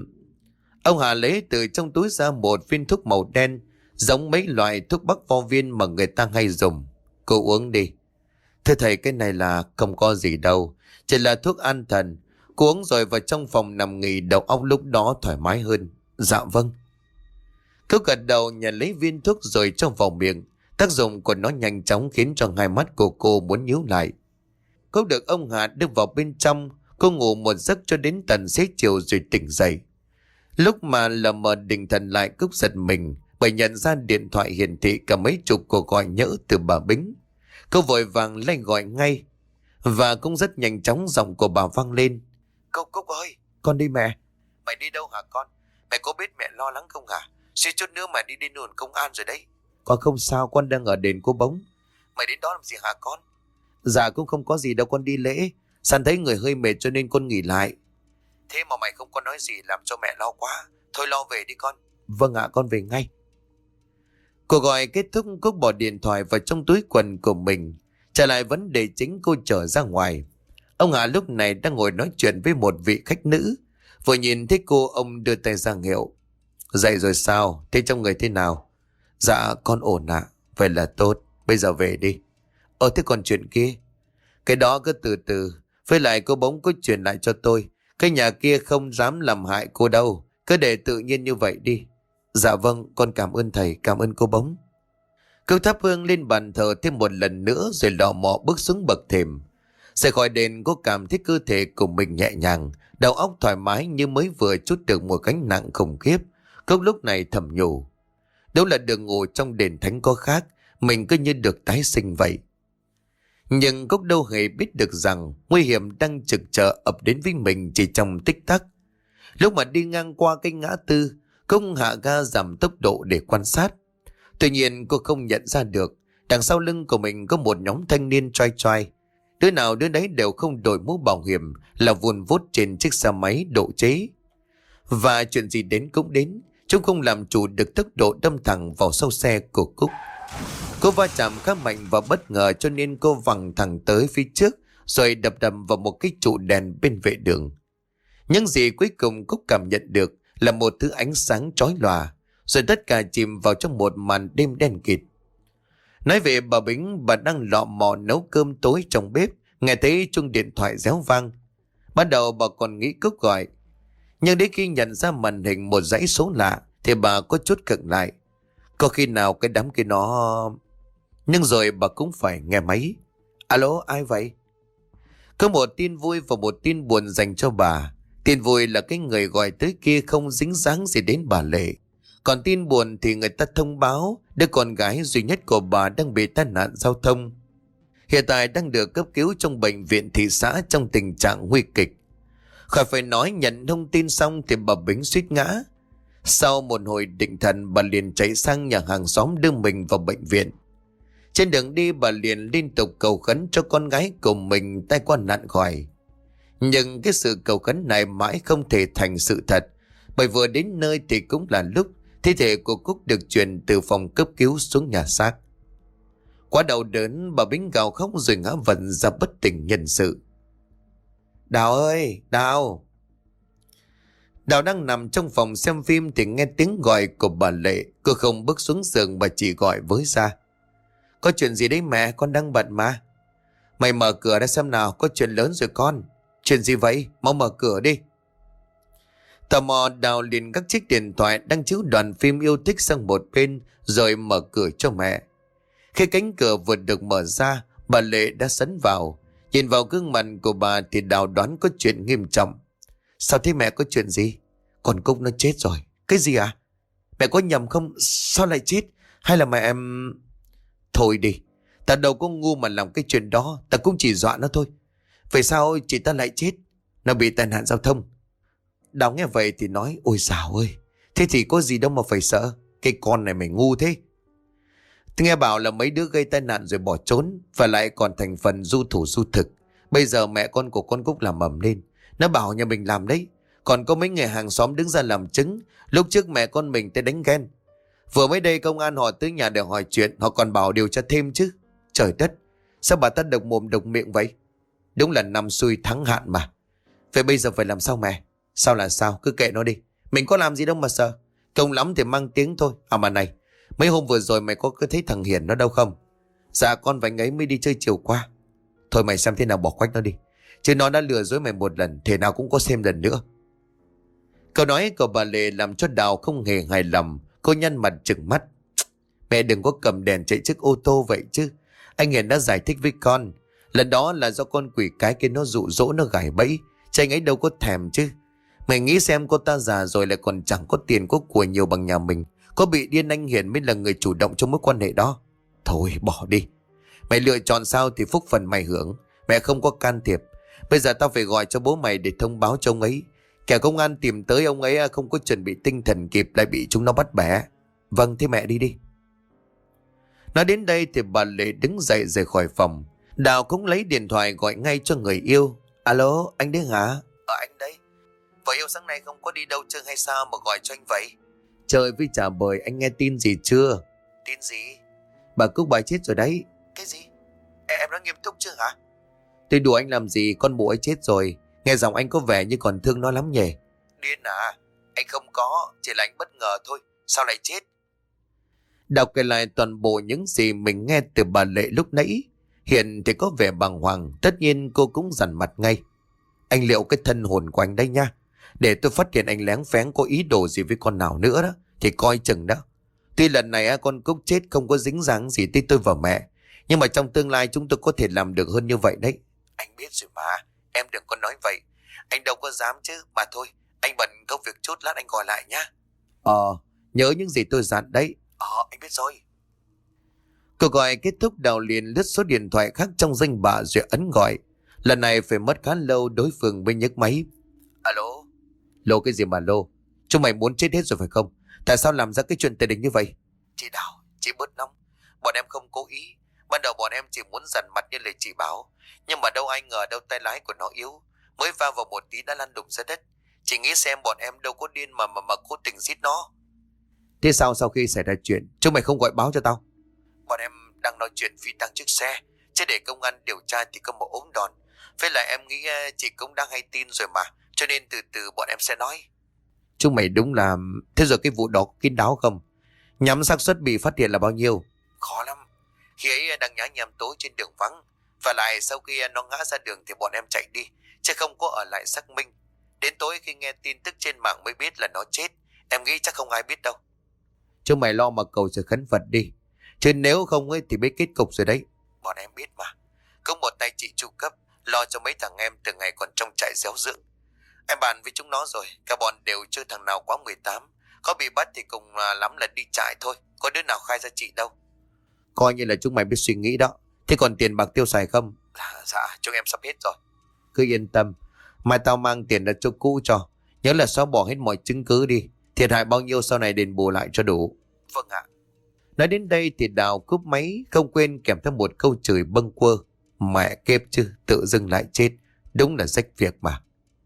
A: Ông Hà lấy từ trong túi ra một viên thuốc màu đen, giống mấy loại thuốc bắc vo viên mà người ta hay dùng. Cô uống đi. Thưa thầy, cái này là không có gì đâu, chỉ là thuốc an thần. Cô uống rồi vào trong phòng nằm nghỉ, đầu óc lúc đó thoải mái hơn. Dạ vâng. Cô gật đầu nhận lấy viên thuốc rồi cho vào miệng. Tác dụng của nó nhanh chóng khiến cho hai mắt của cô muốn nhíu lại. Cô được ông Hà đưa vào bên trong. Cô ngủ một giấc cho đến tận xế chiều rồi tỉnh dậy. Lúc mà lờ mờ định thần lại, Cúc giật mình bởi nhận ra điện thoại hiển thị cả mấy chục cuộc gọi nhỡ từ bà Bính. Cô vội vàng lên gọi ngay, và cũng rất nhanh chóng giọng của bà vang lên: Cúc, Cúc ơi, con đi mẹ. Mày đi đâu hả con? Mẹ có biết mẹ lo lắng không hả? Suýt chút nữa mày đi đến đồn công an rồi đấy. Con không sao, con đang ở đền cô Bóng. Mày đến đó làm gì hả con? Dạ cũng không có gì đâu, con đi lễ. Sẵn thấy người hơi mệt cho nên con nghỉ lại. Thế mà mày không có nói gì làm cho mẹ lo quá. Thôi lo về đi con. Vâng ạ, con về ngay. Cuộc gọi kết thúc, Cúc bỏ điện thoại vào trong túi quần của mình. Trở lại vấn đề chính, cô trở ra ngoài. Ông Hạ lúc này đang ngồi nói chuyện với một vị khách nữ. Vừa nhìn thấy cô, ông đưa tay ra hiệu: Dậy rồi sao? Thế trong người thế nào? Dạ con ổn ạ. Vậy là tốt. Bây giờ về đi. Ờ thế còn chuyện kia? Cái đó cứ từ từ. Với lại cô Bóng có truyền lại cho tôi. Cái nhà kia không dám làm hại cô đâu. Cứ để tự nhiên như vậy đi. Dạ vâng, con cảm ơn thầy, cảm ơn cô Bóng. Cô thắp hương lên bàn thờ thêm một lần nữa rồi lọ mọ bước xuống bậc thềm. Rời khỏi đền, cô cảm thấy cơ thể của mình nhẹ nhàng, đầu óc thoải mái như mới vừa trút được một gánh nặng khủng khiếp. Cô lúc này thầm nhủ: Đâu là được ngủ trong đền thánh có khác, mình cứ như được tái sinh vậy. Nhưng Cúc đâu hề biết được rằng nguy hiểm đang trực chờ ập đến với mình chỉ trong tích tắc. Lúc mà đi ngang qua cái ngã tư, Cúc hạ ga giảm tốc độ để quan sát. Tuy nhiên cô không nhận ra được đằng sau lưng của mình có một nhóm thanh niên choai choai. Đứa nào đứa đấy đều không đội mũ bảo hiểm, là vùn vút trên chiếc xe máy độ chế. Và chuyện gì đến cũng đến, chúng không làm chủ được tốc độ đâm thẳng vào sau xe của Cúc. Cô va chạm khá mạnh và bất ngờ cho nên cô văng thẳng tới phía trước rồi đập đầm vào một cái trụ đèn bên vệ đường. Những gì cuối cùng Cúc cảm nhận được là một thứ ánh sáng chói lòa, rồi tất cả chìm vào trong một màn đêm đen kịt. Nói về bà Bính, bà đang lọ mọ nấu cơm tối trong bếp, nghe thấy chuông điện thoại réo vang. Ban đầu bà còn nghĩ Cúc gọi, nhưng đến khi nhận ra màn hình một dãy số lạ thì bà có chút khựng lại. Có khi nào cái đám kia nó... Nhưng rồi bà cũng phải nghe máy. Alo, ai vậy? Có một tin vui và một tin buồn dành cho bà. Tin vui là cái người gọi tới kia không dính dáng gì đến bà Lệ. Còn tin buồn thì người ta thông báo đứa con gái duy nhất của bà đang bị tai nạn giao thông. Hiện tại đang được cấp cứu trong bệnh viện thị xã trong tình trạng nguy kịch. Khỏi phải nói, nhận thông tin xong thì bà Bính suýt ngã. Sau một hồi định thần, bà liền chạy sang nhà hàng xóm đưa mình vào bệnh viện. Trên đường đi, bà liền liên tục cầu khấn cho con gái của mình tai qua nạn khỏi. Nhưng cái sự cầu khấn này mãi không thể thành sự thật. Bởi vừa đến nơi thì cũng là lúc thi thể của Cúc được chuyển từ phòng cấp cứu xuống nhà xác. Quá đau đớn, bà Bính gào khóc rồi ngã vật ra bất tỉnh nhân sự. Đào ơi, Đào! Đào đang nằm trong phòng xem phim thì nghe tiếng gọi của bà Lệ. Cô không bước xuống giường mà chỉ gọi với ra. Có chuyện gì đấy mẹ, con đang bận mà. Mày mở cửa ra xem nào, có chuyện lớn rồi con. Chuyện gì vậy? Mau mở cửa đi. Tò mò, Đào liền các chiếc điện thoại đang chiếu đoạn phim yêu thích sang một bên rồi mở cửa cho mẹ. Khi cánh cửa vừa được mở ra, bà Lệ đã sấn vào. Nhìn vào gương mặt của bà thì Đào đoán có chuyện nghiêm trọng. Sao thế mẹ, có chuyện gì? Con Cúc nó chết rồi. Cái gì à? Mẹ có nhầm không? Sao lại chết? Hay là mẹ em... Thôi đi, ta đâu có ngu mà làm cái chuyện đó. Ta cũng chỉ dọa nó thôi. Vậy sao chị ta lại chết? Nó bị tai nạn giao thông. Đào nghe vậy thì nói: Ôi dào ơi, thế thì có gì đâu mà phải sợ. Cái con này mày ngu thế. Nghe bảo là mấy đứa gây tai nạn rồi bỏ trốn, và lại còn thành phần du thủ du thực. Bây giờ mẹ con của con Cúc làm ầm lên. Nó bảo nhà mình làm đấy. Còn có mấy người hàng xóm đứng ra làm chứng. Lúc trước mẹ con mình tới đánh ghen. Vừa mới đây công an họ tới nhà để hỏi chuyện. Họ còn bảo điều tra thêm chứ. Trời đất, sao bà ta độc mồm độc miệng vậy? Đúng là năm xui thắng hạn mà. Vậy bây giờ phải làm sao mẹ? Sao là sao, cứ kệ nó đi. Mình có làm gì đâu mà sợ. Công lắm thì mang tiếng thôi. À mà này, mấy hôm vừa rồi mày có cứ thấy thằng Hiển nó đâu không? Dạ con và anh ấy mới đi chơi chiều qua. Thôi mày xem thế nào bỏ quách nó đi. Chứ nó đã lừa dối mày một lần, thế nào cũng có xem lần nữa. Câu nói của bà Lệ làm cho Đào không hề hài lòng. Cô nhăn mặt trừng mắt. Mẹ đừng có cầm đèn chạy trước ô tô vậy chứ. Anh Hiển đã giải thích với con. Lần đó là do con quỷ cái kia nó dụ dỗ, nó gài bẫy. Chứ anh ấy đâu có thèm chứ. Mày nghĩ xem, cô ta già rồi lại còn chẳng có tiền có của nhiều bằng nhà mình. Có bị điên anh Hiển mới là người chủ động trong mối quan hệ đó. Thôi bỏ đi. Mày lựa chọn sao thì phúc phần mày hưởng. Mẹ không có can thiệp. Bây giờ tao phải gọi cho bố mày để thông báo cho ông ấy. Kẻ công an tìm tới ông ấy không có chuẩn bị tinh thần kịp lại bị chúng nó bắt bẻ. Vâng, thế mẹ đi đi. Nói đến đây thì bà Lệ đứng dậy rời khỏi phòng. Đào cũng lấy điện thoại gọi ngay cho người yêu. Alo, anh đấy hả? Ờ anh đấy. Vợ yêu sáng nay không có đi đâu chơi hay sao mà gọi cho anh vậy? Trời với trả bời, anh nghe tin gì chưa? Tin gì? Bà Cúc bà chết rồi đấy. Cái gì? Em, em nói nghiêm túc chứ hả? Tôi đùa anh làm gì, con mụ ấy chết rồi. Nghe giọng anh có vẻ như còn thương nó lắm nhỉ? Điên à? Anh không có, chỉ là anh bất ngờ thôi. Sao lại chết? Đọc kể lại toàn bộ những gì mình nghe từ bà Lệ lúc nãy. Hiện thì có vẻ bàng hoàng. Tất nhiên cô cũng dằn mặt ngay. Anh liệu cái thân hồn của anh đây nha. Để tôi phát hiện anh lén phén có ý đồ gì với con nào nữa đó thì coi chừng đó. Tuy lần này con Cúc chết không có dính dáng gì tới tôi và mẹ, nhưng mà trong tương lai chúng tôi có thể làm được hơn như vậy đấy. Anh biết rồi mà, em đừng có nói vậy. Anh đâu có dám chứ. Mà thôi, anh bận công việc chút, lát anh gọi lại nhá. Ờ, nhớ những gì tôi dặn đấy. Ờ, anh biết rồi. Cuộc gọi kết thúc, Đào liền lướt số điện thoại khác trong danh bạ rồi ấn gọi. Lần này phải mất khá lâu đối phương mới nhấc máy. Alo? Lô cái gì mà lô? Chúng mày muốn chết hết rồi phải không? Tại sao làm ra cái chuyện tệ đình như vậy? Chị Đào, chị bớt nóng. Bọn em không cố ý. Ban đầu bọn em chỉ muốn dằn mặt như lời chị báo. Nhưng mà đâu ai ngờ đâu tay lái của nó yếu. Mới va vào một tí đã lăn đùng ra đất. Chị nghĩ xem, bọn em đâu có điên mà mà mà cố tình giết nó. Thế sao sau khi xảy ra chuyện chúng mày không gọi báo cho tao? Bọn em đang nói chuyện phi tăng chiếc xe, chứ để công an điều tra thì có một ốm đòn. Với lại em nghĩ chị cũng đang hay tin rồi mà, cho nên từ từ bọn em sẽ nói. Chúng mày đúng là... Thế rồi cái vụ đó có kín đáo không? Nhắm xác suất bị phát hiện là bao nhiêu? Khó lắm. Khi ấy đang nhá nhem tối trên đường vắng. Và lại sau khi nó ngã ra đường thì bọn em chạy đi, chứ không có ở lại xác minh. Đến tối khi nghe tin tức trên mạng mới biết là nó chết. Em nghĩ chắc không ai biết đâu. Chúng mày lo mà cầu sự khấn Phật đi, chứ nếu không ấy thì biết kết cục rồi đấy. Bọn em biết mà. Có một tay chị chu cấp lo cho mấy thằng em từ ngày còn trong trại giáo dưỡng. Em bàn với chúng nó rồi, cả bọn đều chưa thằng nào quá mười tám. Có bị bắt thì cùng lắm là đi trại thôi, có đứa nào khai ra chị đâu. Coi như là chúng mày biết suy nghĩ đó. Thế còn tiền bạc tiêu xài không? À, dạ chúng em sắp hết rồi. Cứ yên tâm, mai tao mang tiền ra chỗ cũ cho. Nhớ là xóa bỏ hết mọi chứng cứ đi. Thiệt hại bao nhiêu sau này đền bù lại cho đủ. Vâng ạ. Nói đến đây thì Đào cúp máy, không quên kèm theo một câu chửi bâng quơ. Mẹ kiếp chứ, tự dưng lại chết. Đúng là rách việc mà.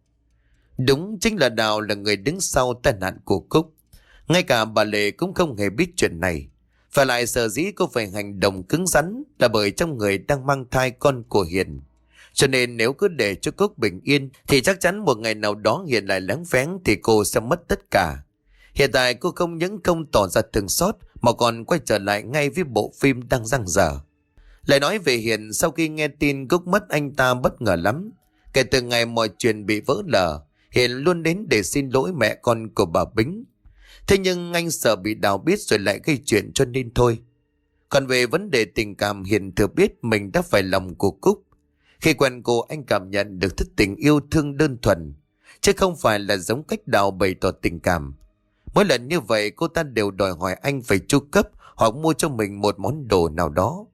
A: Đúng chính là Đào là người đứng sau tai nạn của Cúc. Ngay cả bà Lệ cũng không hề biết chuyện này. Và lại sở dĩ cô phải hành động cứng rắn là bởi trong người đang mang thai con của Hiền. Cho nên nếu cứ để cho Cúc bình yên thì chắc chắn một ngày nào đó Hiền lại lén phén thì cô sẽ mất tất cả. Hiện tại cô không những không tỏ ra thương xót mà còn quay trở lại ngay với bộ phim đang dang dở. Lại nói về Hiền, sau khi nghe tin Cúc mất anh ta bất ngờ lắm. Kể từ ngày mọi chuyện bị vỡ lở, Hiền luôn đến để xin lỗi mẹ con của bà Bính. Thế nhưng anh sợ bị Đào biết rồi lại gây chuyện cho nên thôi. Còn về vấn đề tình cảm, Hiền thừa biết mình đã phải lòng của Cúc. Khi quen cô, anh cảm nhận được thứ tình yêu thương đơn thuần, chứ không phải là giống cách Đào bày tỏ tình cảm. Mỗi lần như vậy cô ta đều đòi hỏi anh phải chu cấp hoặc mua cho mình một món đồ nào đó.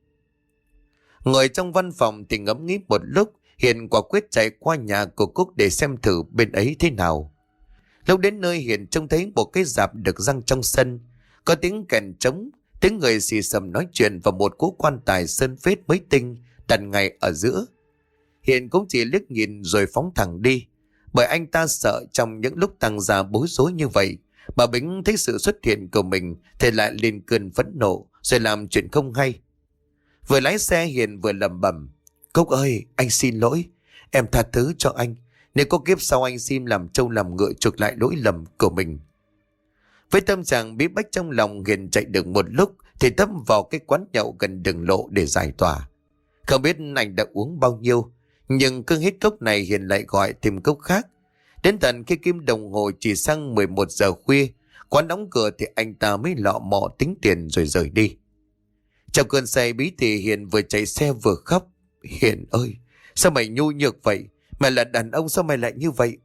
A: Ngồi trong văn phòng thì ngẫm nghĩ một lúc, Hiền quả quyết chạy qua nhà của Cúc để xem thử bên ấy thế nào. Lúc đến nơi, Hiền trông thấy một cái rạp được răng trong sân, có tiếng kèn trống, tiếng người xì xầm nói chuyện và một cỗ quan tài sơn phết mới tinh đặt ngay ở giữa. Hiền cũng chỉ liếc nhìn rồi phóng thẳng đi, bởi anh ta sợ trong những lúc tăng gia bối rối như vậy, bà Bính thấy sự xuất hiện của mình thì lại lên cơn phẫn nộ rồi làm chuyện không hay. Vừa lái xe, Hiền vừa lẩm bẩm: Cúc ơi, anh xin lỗi, em tha thứ cho anh. Nếu có kiếp sau anh xin làm trâu làm ngựa chuộc lại lỗi lầm của mình. Với tâm trạng bí bách trong lòng, Hiền chạy được một lúc thì tấp vào cái quán nhậu gần đường lộ để giải tỏa. Không biết anh đã uống bao nhiêu, nhưng cứ hết cốc này Hiền lại gọi thêm cốc khác. Đến tận khi kim đồng hồ chỉ sang mười một giờ khuya, quán đóng cửa thì anh ta mới lọ mọ tính tiền rồi rời đi. Trong cơn say bí thì Hiền vừa chạy xe vừa khóc: Hiền ơi, sao mày nhu nhược vậy? Mày là đàn ông sao mày lại như vậy?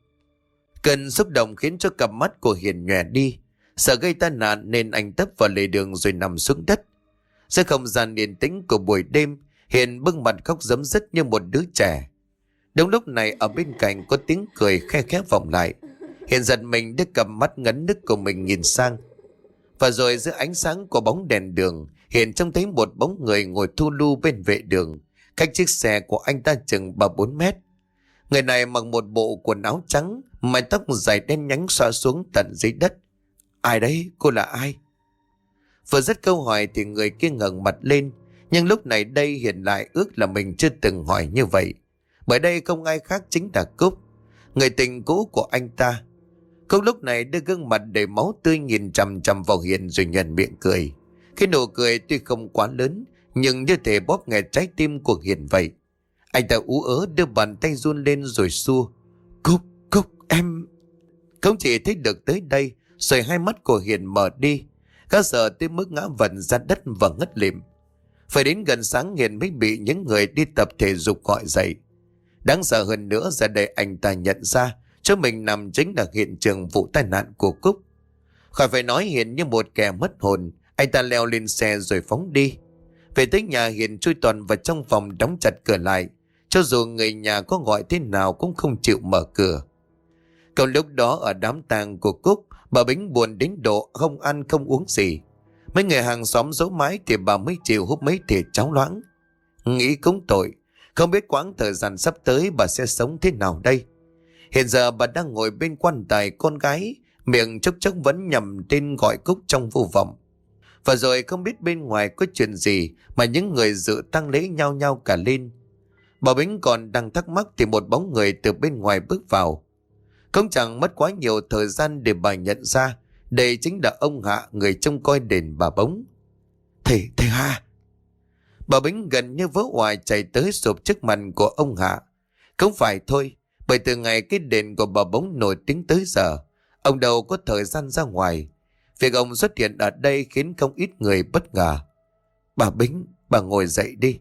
A: Cơn xúc động khiến cho cặp mắt của Hiền nhòe đi. Sợ gây tai nạn nên anh tấp vào lề đường rồi nằm xuống đất. Giữa không gian yên tĩnh của buổi đêm, Hiền bưng mặt khóc rấm rứt như một đứa trẻ. Đúng lúc này ở bên cạnh có tiếng cười khe khẽ vọng lại. Hiền giật mình đưa cặp mắt ngấn nức của mình nhìn sang. Và rồi giữa ánh sáng của bóng đèn đường, Hiền trông thấy một bóng người ngồi thu lu bên vệ đường, cách chiếc xe của anh ta chừng ba bốn mét. Người này mặc một bộ quần áo trắng, mái tóc dài đen nhánh xõa xuống tận dưới đất. Ai đấy? Cô là ai? Vừa dứt câu hỏi thì người kia ngẩng mặt lên, nhưng lúc này đây Hiền lại ước là mình chưa từng hỏi như vậy. Bởi đây không ai khác chính là Cúc, người tình cũ của anh ta. Cúc lúc này đưa gương mặt đầy máu tươi nhìn chằm chằm vào Hiền rồi nhoẻn miệng cười. Cái nụ cười tuy không quá lớn, nhưng như thể bóp nghẹt trái tim của Hiền vậy. Anh ta ú ớ đưa bàn tay run lên rồi xua: Cúc, Cúc, em... Không chỉ thấy được tới đây, rồi hai mắt của Hiền mở đi. Gã sợ tới mức ngã vần ra đất và ngất lịm. Phải đến gần sáng Hiền mới bị những người đi tập thể dục gọi dậy. Đáng sợ hơn nữa, giờ đây anh ta nhận ra cho mình nằm chính là hiện trường vụ tai nạn của Cúc. Khỏi phải nói, Hiền như một kẻ mất hồn, anh ta leo lên xe rồi phóng đi. Về tới nhà, Hiền chui toàn vào trong phòng đóng chặt cửa lại. Cho dù người nhà có gọi thế nào cũng không chịu mở cửa. Còn lúc đó ở đám tang của Cúc, bà Bính buồn đến độ không ăn không uống gì. Mấy người hàng xóm giấu mái thì bà mới chịu húp mấy thìa cháo loãng. Nghĩ cũng tội, không biết quãng thời gian sắp tới bà sẽ sống thế nào đây. Hiện giờ bà đang ngồi bên quan tài con gái, miệng chốc chốc vẫn nhầm tên gọi Cúc trong vô vọng. Và rồi không biết bên ngoài có chuyện gì mà những người dự tang lễ nhao nhao cả lên. Bà Bính còn đang thắc mắc thì một bóng người từ bên ngoài bước vào. Không chẳng mất quá nhiều thời gian để bà nhận ra đây chính là ông Hạ, người trông coi đền bà Bống. Thầy, thầy Hạ! Bà Bính gần như vỡ hoài chạy tới sụp trước mặt của ông Hạ. Không phải thôi, bởi từ ngày cái đền của bà Bống nổi tiếng tới giờ, ông đâu có thời gian ra ngoài. Việc ông xuất hiện ở đây khiến không ít người bất ngờ. Bà Bính, bà ngồi dậy đi.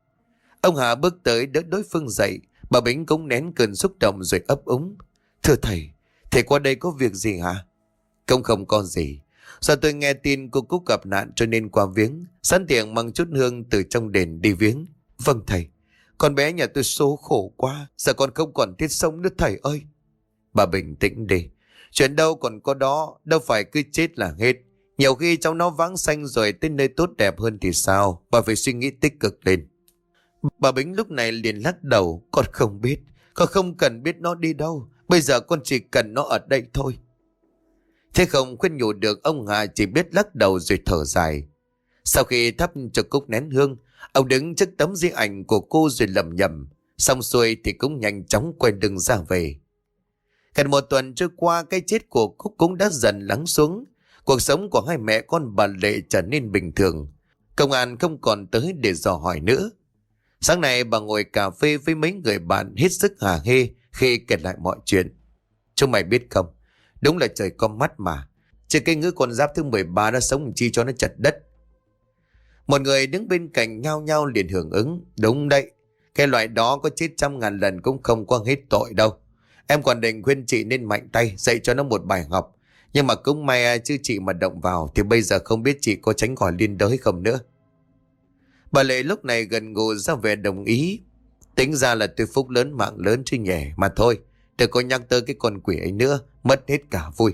A: Ông Hạ bước tới đỡ đối phương dậy. Bà Bính cũng nén cơn xúc động rồi ấp úng: Thưa thầy, thầy qua đây có việc gì hả? Không không có gì. Giờ tôi nghe tin cô Cúc gặp nạn cho nên qua viếng, sẵn tiện mang chút hương từ trong đền đi viếng. Vâng thầy. Con bé nhà tôi số khổ quá, giờ con không còn thiết sống nữa thầy ơi. Bà bình tĩnh đi. Chuyện đâu còn có đó, đâu phải cứ chết là hết. Nhiều khi cháu nó vãng sanh rồi tới nơi tốt đẹp hơn thì sao? Bà phải suy nghĩ tích cực lên. Bà Bính lúc này liền lắc đầu: Con không biết, Con không cần biết nó đi đâu. Bây giờ con chỉ cần nó ở đây thôi. Thế không khuyên nhủ được, ông Hà chỉ biết lắc đầu rồi thở dài. Sau khi thắp cho Cúc nén hương, ông đứng trước tấm di ảnh của cô rồi lẩm nhẩm. Xong xuôi thì cũng nhanh chóng quay lưng ra về. Gần một tuần trôi qua, cái chết của Cúc cũng đã dần lắng xuống. Cuộc sống của hai mẹ con bà Lệ trở nên bình thường. Công an không còn tới để dò hỏi nữa. Sáng nay bà ngồi cà phê với mấy người bạn hết sức hả hê khi kể lại mọi chuyện. Chúng mày biết không, đúng là trời có mắt mà. Chứ cái ngữ con giáp thứ mười ba nó sống chi cho nó chật đất. Một người đứng bên cạnh nhao nhao liền hưởng ứng. Đúng đấy, cái loại đó có chết trăm ngàn lần cũng không có hết tội đâu. Em còn định khuyên chị nên mạnh tay dạy cho nó một bài học. Nhưng mà cũng may chứ chị mà động vào thì bây giờ không biết chị có tránh khỏi liên đới không nữa. Bà Lệ lúc này gần gù ra vẻ đồng ý. Tính ra là tôi phúc lớn mạng lớn chứ nhẹ. Mà thôi, đừng có nhắc tới cái con quỷ ấy nữa, mất hết cả vui.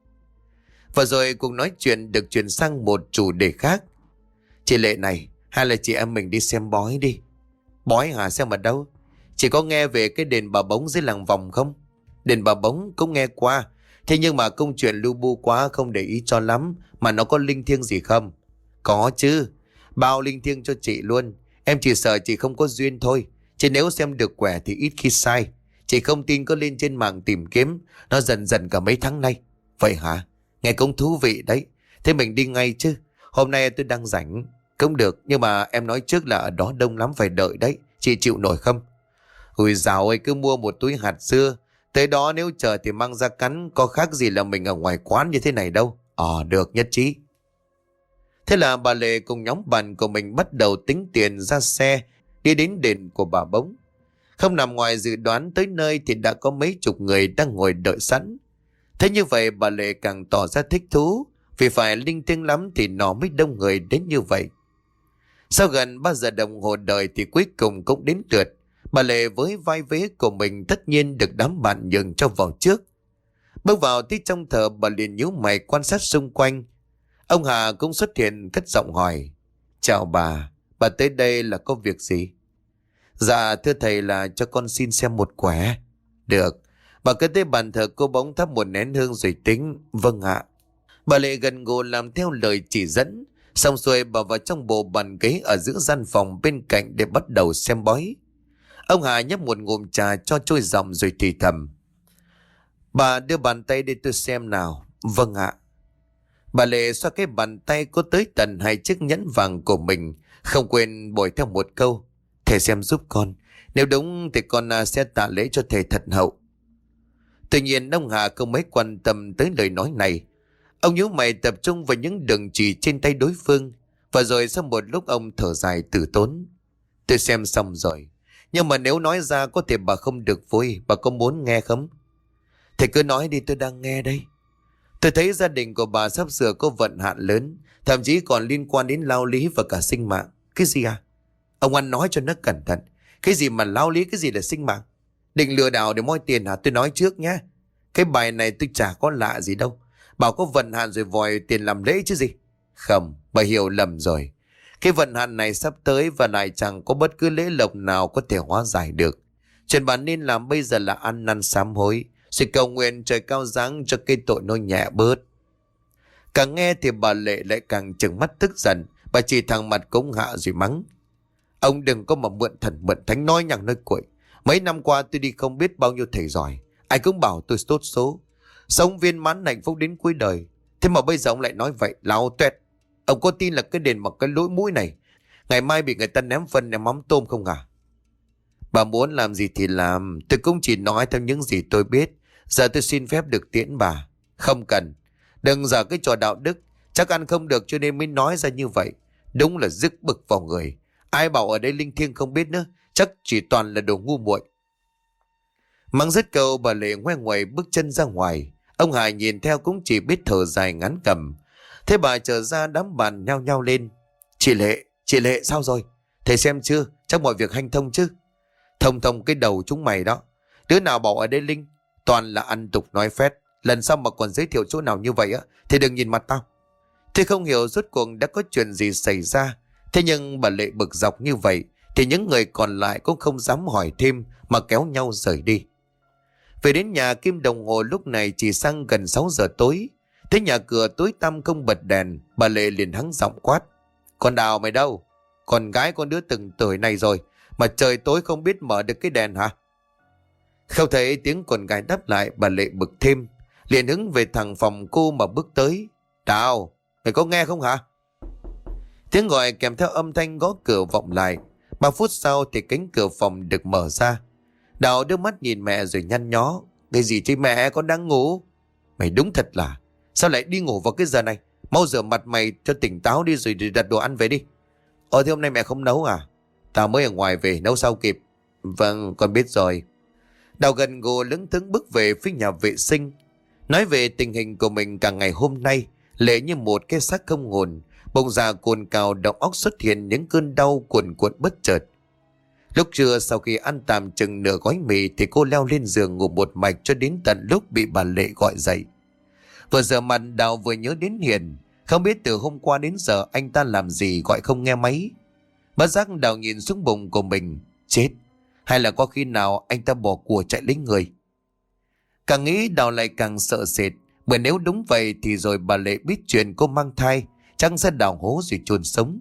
A: Và rồi cuộc nói chuyện được chuyển sang một chủ đề khác. Chị Lệ này, hay là chị em mình đi xem bói đi. Bói hả? Xem ở đâu? Chị có nghe về cái đền Bà Bống dưới làng Vòng không? Đền Bà Bống cũng nghe qua. Thế nhưng mà công chuyện lưu bu quá không để ý cho lắm. Mà nó có linh thiêng gì không? Có chứ. Bao linh thiêng cho chị luôn. Em chỉ sợ chị không có duyên thôi. Chứ nếu xem được quẻ thì ít khi sai. Chị không tin có lên trên mạng tìm kiếm. Nó dần dần cả mấy tháng nay. Vậy hả? Nghe cũng thú vị đấy. Thế mình đi ngay chứ. Hôm nay tôi đang rảnh. Cũng được. Nhưng mà em nói trước là ở đó đông lắm phải đợi đấy. Chị chịu nổi không? Ui dào ơi, cứ mua một túi hạt dưa. Tới đó nếu chờ thì mang ra cắn. Có khác gì là mình ở ngoài quán như thế này đâu. Ờ được, nhất trí. Thế là bà Lệ cùng nhóm bạn của mình bắt đầu tính tiền ra xe đi đến đền của bà Bống. Không nằm ngoài dự đoán, tới nơi thì đã có mấy chục người đang ngồi đợi sẵn. Thế như vậy bà Lệ càng tỏ ra thích thú, vì phải linh thiêng lắm thì nó mới đông người đến như vậy. Sau gần ba giờ đồng hồ đợi thì cuối cùng cũng đến lượt. Bà Lệ với vai vế của mình tất nhiên được đám bạn nhường cho vào trước. Bước vào tí trong thờ, bà liền nhíu mày quan sát xung quanh. Ông Hà cũng xuất hiện cất giọng hỏi. Chào bà, bà tới đây là có việc gì? Dạ thưa thầy, là cho con xin xem một quẻ. Được, bà cứ tới bàn thờ cô Bống thắp một nén hương rồi tính. Vâng ạ. Bà Lệ gần gù làm theo lời chỉ dẫn. Xong xuôi bà vào trong bộ bàn ghế ở giữa gian phòng bên cạnh để bắt đầu xem bói. Ông Hà nhấp một ngụm trà cho trôi giọng rồi thì thầm. Bà đưa bàn tay để tôi xem nào. Vâng ạ. Bà Lệ xoa cái bàn tay có tới tận hai chiếc nhẫn vàng của mình, không quên bồi theo một câu. Thầy xem giúp con. Nếu đúng thì con sẽ tạ lễ cho thầy thật hậu. Tuy nhiên ông Hà không mấy quan tâm tới lời nói này. Ông nhíu mày tập trung vào những đường chỉ trên tay đối phương. Và rồi sau một lúc ông thở dài từ tốn. Tôi xem xong rồi. Nhưng mà nếu nói ra có thể bà không được vui. Bà có muốn nghe không? Thầy cứ nói đi, tôi đang nghe đây. Tôi thấy gia đình của bà sắp sửa có vận hạn lớn. Thậm chí còn liên quan đến lao lý và cả sinh mạng. Cái gì à? Ông ăn nói cho nó cẩn thận. Cái gì mà lao lý, cái gì là sinh mạng? Định lừa đảo để moi tiền hả? Tôi nói trước nhé. Cái bài này tôi chả có lạ gì đâu. Bảo có vận hạn rồi vòi tiền làm lễ chứ gì. Không, bà hiểu lầm rồi. Cái vận hạn này sắp tới và lại chẳng có bất cứ lễ lộc nào có thể hóa giải được. Chuyện bà nên làm bây giờ là ăn năn sám hối, rồi cầu nguyện trời cao giáng cho cái tội nó nhẹ bớt. Càng nghe thì bà Lệ lại càng trừng mắt tức giận. Bà chỉ thẳng mặt cũng hạ rồi mắng. Ông đừng có mà mượn thần mượn thánh nói nhằng nói cuội. Mấy năm qua tôi đi không biết bao nhiêu thầy giỏi, ai cũng bảo tôi tốt số, sống viên mãn hạnh phúc đến cuối đời. Thế mà bây giờ ông lại nói vậy, láo tuét. Ông có tin là cái đền mặc cái lỗi mũi này ngày mai bị người ta ném phân ném mắm tôm không à? Bà muốn làm gì thì làm. Tôi cũng chỉ nói theo những gì tôi biết. Giờ tôi xin phép được tiễn bà. Không cần. Đừng giả cái trò đạo đức. Chắc ăn không được cho nên mới nói ra như vậy. Đúng là dứt bực vào người. Ai bảo ở đây linh thiêng không biết nữa. Chắc chỉ toàn là đồ ngu muội. Mắng dứt câu, bà Lệ ngoe ngoẩy bước chân ra ngoài. Ông Hải nhìn theo cũng chỉ biết thở dài ngắn cầm. Thế bà trở ra, đám bạn nhao nhao lên. Chị Lệ, chị Lệ sao rồi? Thầy xem chưa? Chắc mọi việc hanh thông chứ? Thông thông cái đầu chúng mày đó. Đứa nào bảo ở đây linh, toàn là ăn tục nói phét. Lần sau mà còn giới thiệu chỗ nào như vậy á thì đừng nhìn mặt tao. Thế không hiểu rốt cuộc đã có chuyện gì xảy ra. Thế nhưng bà Lệ bực dọc như vậy thì những người còn lại cũng không dám hỏi thêm mà kéo nhau rời đi. Về đến nhà, kim đồng hồ lúc này chỉ sang gần sáu giờ tối. Thấy nhà cửa tối tăm không bật đèn, bà Lệ liền hắng giọng quát: "Con Đào mày đâu? Con gái con đứa từng tuổi này rồi mà trời tối không biết mở được cái đèn hả?" Không thấy tiếng con gái đáp lại, bà Lệ bực thêm, liền hướng về thẳng phòng cô mà bước tới. "Đào, mày có nghe không hả?" Tiếng gọi kèm theo âm thanh gõ cửa vọng lại. Ba phút sau thì cánh cửa phòng được mở ra. Đào đưa mắt nhìn mẹ rồi nhăn nhó: "Cái gì chứ mẹ, con đang ngủ." "Mày đúng thật là, sao lại đi ngủ vào cái giờ này? Mau rửa mặt mày cho tỉnh táo đi rồi đặt đồ ăn về đi." "Ờ thế hôm nay mẹ không nấu à?" "Tao mới ở ngoài về, nấu sao kịp." "Vâng, con biết rồi." Đào gần gù lững thững bước về phía nhà vệ sinh. Nói về tình hình của mình cả ngày hôm nay, Lệ như một cái xác không hồn, bụng dạ cồn cào, đầu óc xuất hiện những cơn đau cuồn cuộn bất chợt. Lúc trưa sau khi ăn tạm chừng nửa gói mì thì cô leo lên giường ngủ một mạch cho đến tận lúc bị bà Lệ gọi dậy. Vừa rửa mặt, Đào vừa nhớ đến Hiền. Không biết từ hôm qua đến giờ anh ta làm gì gọi không nghe máy. Bất giác Đào nhìn xuống bụng của mình. Chết, hay là có khi nào anh ta bỏ của chạy lấy người? Càng nghĩ Đào lại càng sợ sệt, bởi nếu đúng vậy thì rồi bà Lệ biết chuyện cô mang thai, chắc sẽ đào hố rồi chôn sống.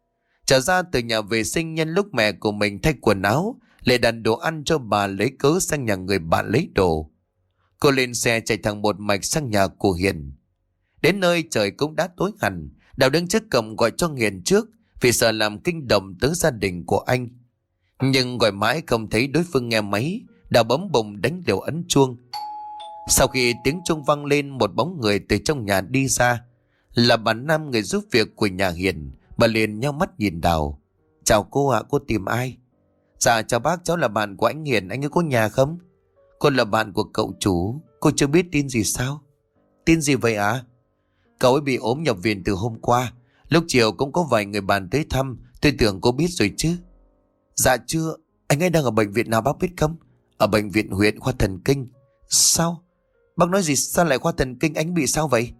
A: Trở ra từ nhà vệ sinh, nhân lúc mẹ của mình thay quần áo, Lệ đặt đồ ăn cho bà, lấy cớ sang nhà người bạn lấy đồ. Cô lên xe chạy thẳng một mạch sang nhà của Hiền. Đến nơi trời cũng đã tối hẳn. Đào đứng trước cổng gọi cho Hiền trước, vì sợ làm kinh động tới gia đình của anh. Nhưng gọi mãi không thấy đối phương nghe máy. Đào bấm bùng đánh liều ấn chuông. Sau khi tiếng chuông vang lên, một bóng người từ trong nhà đi ra. Là bà Nam, người giúp việc của nhà Hiền. Bà liền nheo mắt nhìn Đào. "Chào cô ạ, cô tìm ai?" "Dạ chào bác, cháu là bạn của anh Hiền, anh ấy có nhà không?" "Cô là bạn của cậu chủ, cô chưa biết tin gì sao?" "Tin gì vậy ạ?" À? "Cậu ấy bị ốm nhập viện từ hôm qua. Lúc chiều cũng có vài người bạn tới thăm, tôi tưởng cô biết rồi chứ." "Dạ chưa, anh ấy đang ở bệnh viện nào bác biết không?" "Ở bệnh viện huyện, khoa thần kinh." "Sao? Bác nói gì, sao lại khoa thần kinh, anh bị sao vậy?"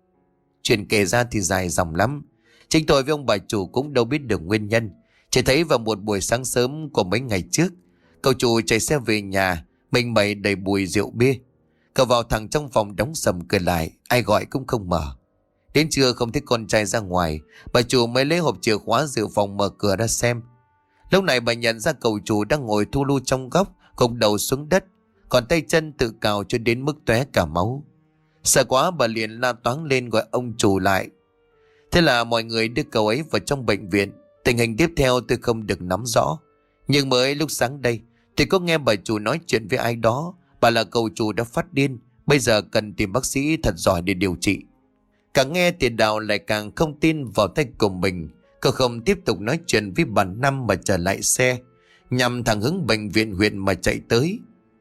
A: Chuyện kể ra thì dài dòng lắm. Chính tôi với ông bà chủ cũng đâu biết được nguyên nhân. Chỉ thấy vào một buổi sáng sớm của mấy ngày trước, cậu chủ chạy xe về nhà, mình bày đầy bùi rượu bia. Cậu vào thẳng trong phòng đóng sầm cửa lại, ai gọi cũng không mở. Đến trưa không thấy con trai ra ngoài, bà chủ mới lấy hộp chìa khóa dự phòng mở cửa ra xem. Lúc này bà nhận ra cậu chủ đang ngồi thu lu trong góc, gục đầu xuống đất, còn tay chân tự cào cho đến mức tóe cả máu. Sợ quá bà liền la toáng lên gọi ông chủ lại. Thế là mọi người đưa cậu ấy vào trong bệnh viện. Tình hình tiếp theo tôi không được nắm rõ, nhưng mới lúc sáng đây thì có nghe bà chủ nói chuyện với ai đó. Bà là cậu chủ đã phát điên, bây giờ cần tìm bác sĩ thật giỏi để điều trị. Càng nghe thì Đào lại càng không tin vào tay của mình. Cậu không tiếp tục nói chuyện với bà Năm mà trở lại xe, nhằm thẳng hướng bệnh viện huyện mà chạy tới.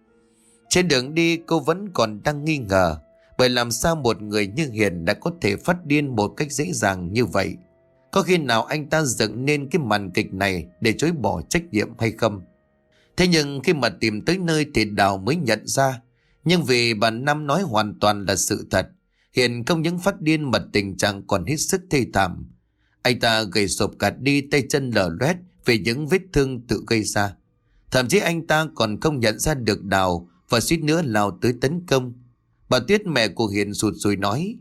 A: Trên đường đi cô vẫn còn đang nghi ngờ, bởi làm sao một người như Hiền đã có thể phát điên một cách dễ dàng như vậy? Có khi nào anh ta dựng nên cái màn kịch này để chối bỏ trách nhiệm hay không? Thế nhưng khi mà tìm tới nơi thì Đào mới nhận ra, nhưng vì bà Năm nói hoàn toàn là sự thật, Hiền không những phát điên mà tình trạng còn hết sức thê thảm. Anh ta gầy sụp cả đi, tay chân lở loét vì những vết thương tự gây ra. Thậm chí anh ta còn không nhận ra được Đào và suýt nữa lao tới tấn công. Bà Tuyết, mẹ của Hiền, sụt sùi nói: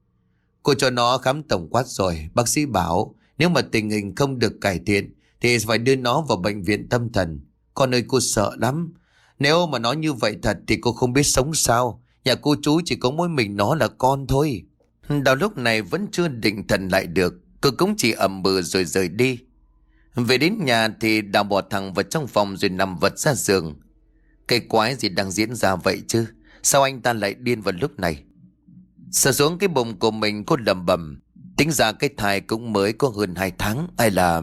A: "Cô cho nó khám tổng quát rồi, bác sĩ bảo nếu mà tình hình không được cải thiện thì phải đưa nó vào bệnh viện tâm thần. Con ơi, cô sợ lắm. Nếu mà nó như vậy thật thì cô không biết sống sao. Nhà cô chú chỉ có mỗi mình nó là con thôi." Đào lúc này vẫn chưa định thần lại được, cô cũng chỉ ậm bừ rồi rời đi. Về đến nhà thì Đào bỏ thẳng vào trong phòng rồi nằm vật ra giường. Cái quái gì đang diễn ra vậy chứ? Sao anh ta lại điên vào lúc này? Sờ xuống cái bụng của mình, cô lẩm bẩm. Tính ra cái thai cũng mới có hơn hai tháng. Ai là...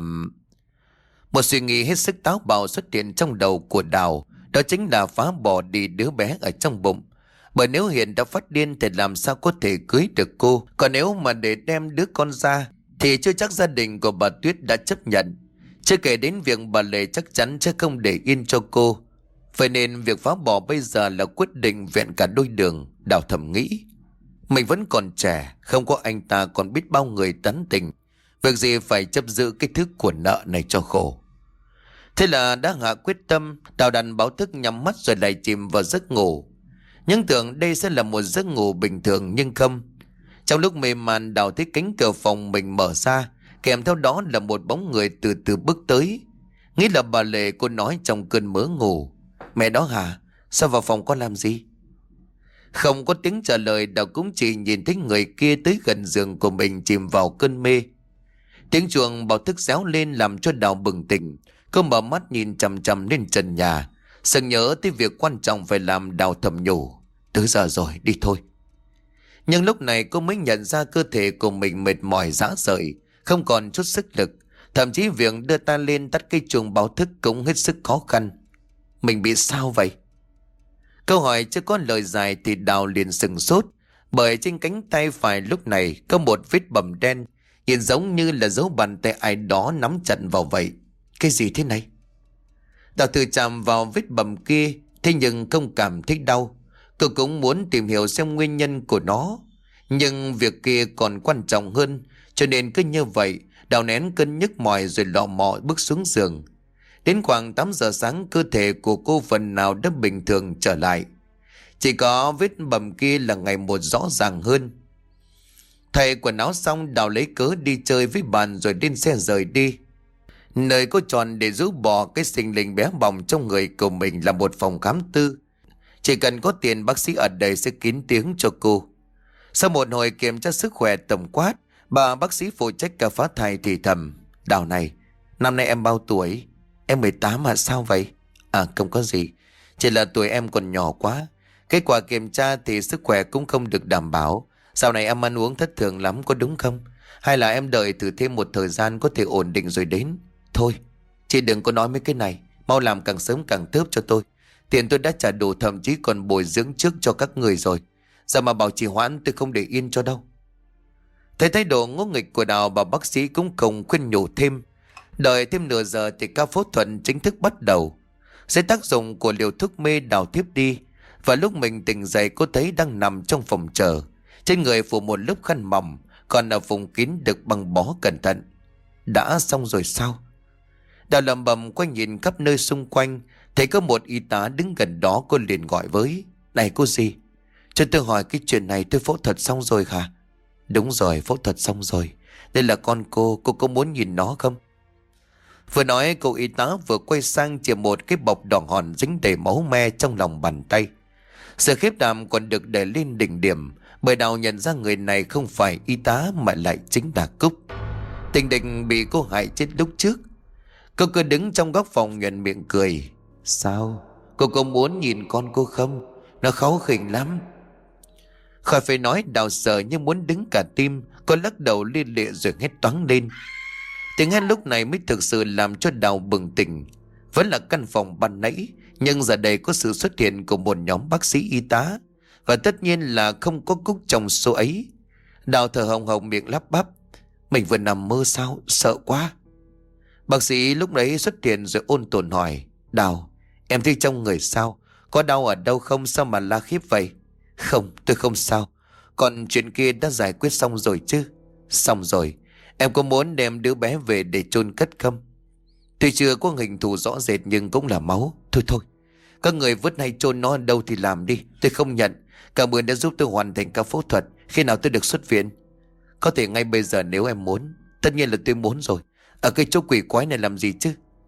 A: Một suy nghĩ hết sức táo bạo xuất hiện trong đầu của Đào. Đó chính là phá bỏ đi đứa bé ở trong bụng. Bởi nếu Hiền đã phát điên thì làm sao có thể cưới được cô? Còn nếu mà để đem đứa con ra thì chưa chắc gia đình của bà Tuyết đã chấp nhận. Chưa kể đến việc bà Lệ chắc chắn sẽ không để yên cho cô. Vậy nên việc phá bỏ bây giờ là quyết định vẹn cả đôi đường. Đào thầm nghĩ, mình vẫn còn trẻ, không có anh ta còn biết bao người tán tình. Việc gì phải chấp giữ cái thứ của nợ này cho khổ. Thế là đã hạ quyết tâm, Đào đặt báo thức nhắm mắt rồi lại chìm vào giấc ngủ. Nhưng tưởng đây sẽ là một giấc ngủ bình thường nhưng không. Trong lúc mê man, Đào thấy cánh cửa phòng mình mở ra, kèm theo đó là một bóng người từ từ bước tới. Nghĩ là bà Lệ, cô nói trong cơn mơ ngủ: "Mẹ đó hả? Sao vào phòng con làm gì?" Không có tiếng trả lời, Đào cũng chỉ nhìn thấy người kia tới gần giường của mình chìm vào cơn mê. Tiếng chuông báo thức réo lên làm cho Đào bừng tỉnh. Cô mở mắt nhìn chằm chằm lên trần nhà, sực nhớ tới việc quan trọng phải làm. Đào thầm nhủ: "Tới giờ rồi, đi thôi." Nhưng lúc này cô mới nhận ra cơ thể của mình mệt mỏi rã rời, không còn chút sức lực. Thậm chí việc đưa tay lên tắt cây chuông báo thức cũng hết sức khó khăn. Mình bị sao vậy? Câu hỏi chưa có lời dài thì Đào liền sừng sốt, bởi trên cánh tay phải lúc này có một vết bầm đen, nhìn giống như là dấu bàn tay ai đó nắm chặt vào vậy. Cái gì thế này? Đào thử chạm vào vết bầm kia, thế nhưng không cảm thấy đau. Cô cũng muốn tìm hiểu xem nguyên nhân của nó, nhưng việc kia còn quan trọng hơn, cho nên cứ như vậy Đào nén cơn nhức mỏi rồi lọ mọ bước xuống giường. Đến khoảng tám giờ sáng, cơ thể của cô phần nào đã bình thường trở lại. Chỉ có vết bầm kia là ngày một rõ ràng hơn. Thay quần áo xong, Đào lấy cớ đi chơi với bạn rồi lên xe rời đi. Nơi cô chọn để rũ bỏ cái sinh linh bé bỏng trong người của mình là một phòng khám tư. Chỉ cần có tiền, bác sĩ ở đây sẽ kín tiếng cho cô. Sau một hồi kiểm tra sức khỏe tổng quát, bà bác sĩ phụ trách ca phá thai thì thầm: "Đào này, năm nay em bao tuổi?" "Em mười tám à, sao vậy?" "À không có gì, chỉ là tuổi em còn nhỏ quá. Kết quả kiểm tra thì sức khỏe cũng không được đảm bảo. Dạo này em ăn uống thất thường lắm, có đúng không? Hay là em đợi thử thêm một thời gian có thể ổn định rồi đến." "Thôi, chị đừng có nói mấy cái này, mau làm càng sớm càng tốt cho tôi. Tiền tôi đã trả đủ, thậm chí còn bồi dưỡng trước cho các người rồi. Giờ mà bảo trì hoãn tôi không để yên cho đâu." Thấy thái độ ngỗ nghịch của Đào, bà bác sĩ cũng không khuyên nhủ thêm. Đợi thêm nửa giờ thì ca phẫu thuật chính thức bắt đầu. Dưới tác dụng của liều thuốc mê, Đào thiếp đi. Và lúc mình tỉnh dậy, cô thấy đang nằm trong phòng chờ, trên người phủ một lớp khăn mỏng, còn ở vùng kín được băng bó cẩn thận. Đã xong rồi sao? Đào lẩm bẩm quay nhìn khắp nơi xung quanh, thấy có một y tá đứng gần đó. Cô liền gọi với: "Này cô gì, cho tôi hỏi cái chuyện này, tôi phẫu thuật xong rồi hả?" "Đúng rồi, phẫu thuật xong rồi. Đây là con cô, cô có muốn nhìn nó không?" Vừa nói, cô y tá vừa quay sang chỉ một cái bọc đỏ hòn dính đầy máu me trong lòng bàn tay. Sự khiếp đảm còn được đẩy lên đỉnh điểm, bởi Đào nhận ra người này không phải y tá mà lại chính là Cúc, tình địch bị cô hại chết lúc trước. Cô cứ đứng trong góc phòng nhoẻn miệng cười: "Sao? Cô có muốn nhìn con cô không? Nó kháu khỉnh lắm." Khỏi phải nói, Đào sợ nhưng muốn đứng cả tim. Cô lắc đầu liên lịa rồi hét toáng lên. Tiếng hét lúc này mới thực sự làm cho Đào bừng tỉnh. Vẫn là căn phòng ban nãy, nhưng giờ đây có sự xuất hiện của một nhóm bác sĩ y tá, và tất nhiên là không có Cúc trong số ấy. Đào thở hồng hộc, miệng lắp bắp: "Mình vừa nằm mơ sao? Sợ quá." Bác sĩ lúc đấy xuất hiện rồi ôn tồn hỏi: "Đào, em thấy trong người sao? Có đau ở đâu không? Sao mà la khiếp vậy?" "Không, tôi không sao. Còn chuyện kia đã giải quyết xong rồi chứ?" "Xong rồi. Em có muốn đem đứa bé về để chôn cất không?" "Tuy chưa có hình thù rõ rệt nhưng cũng là máu. Thôi thôi, các người vứt hay chôn nó ở đâu thì làm đi, tôi không nhận. Cảm ơn đã giúp tôi hoàn thành ca phẫu thuật. Khi nào tôi được xuất viện?" "Có thể ngay bây giờ nếu em muốn." "Tất nhiên là tôi muốn rồi. Ở cái chỗ quỷ quái này làm gì chứ?"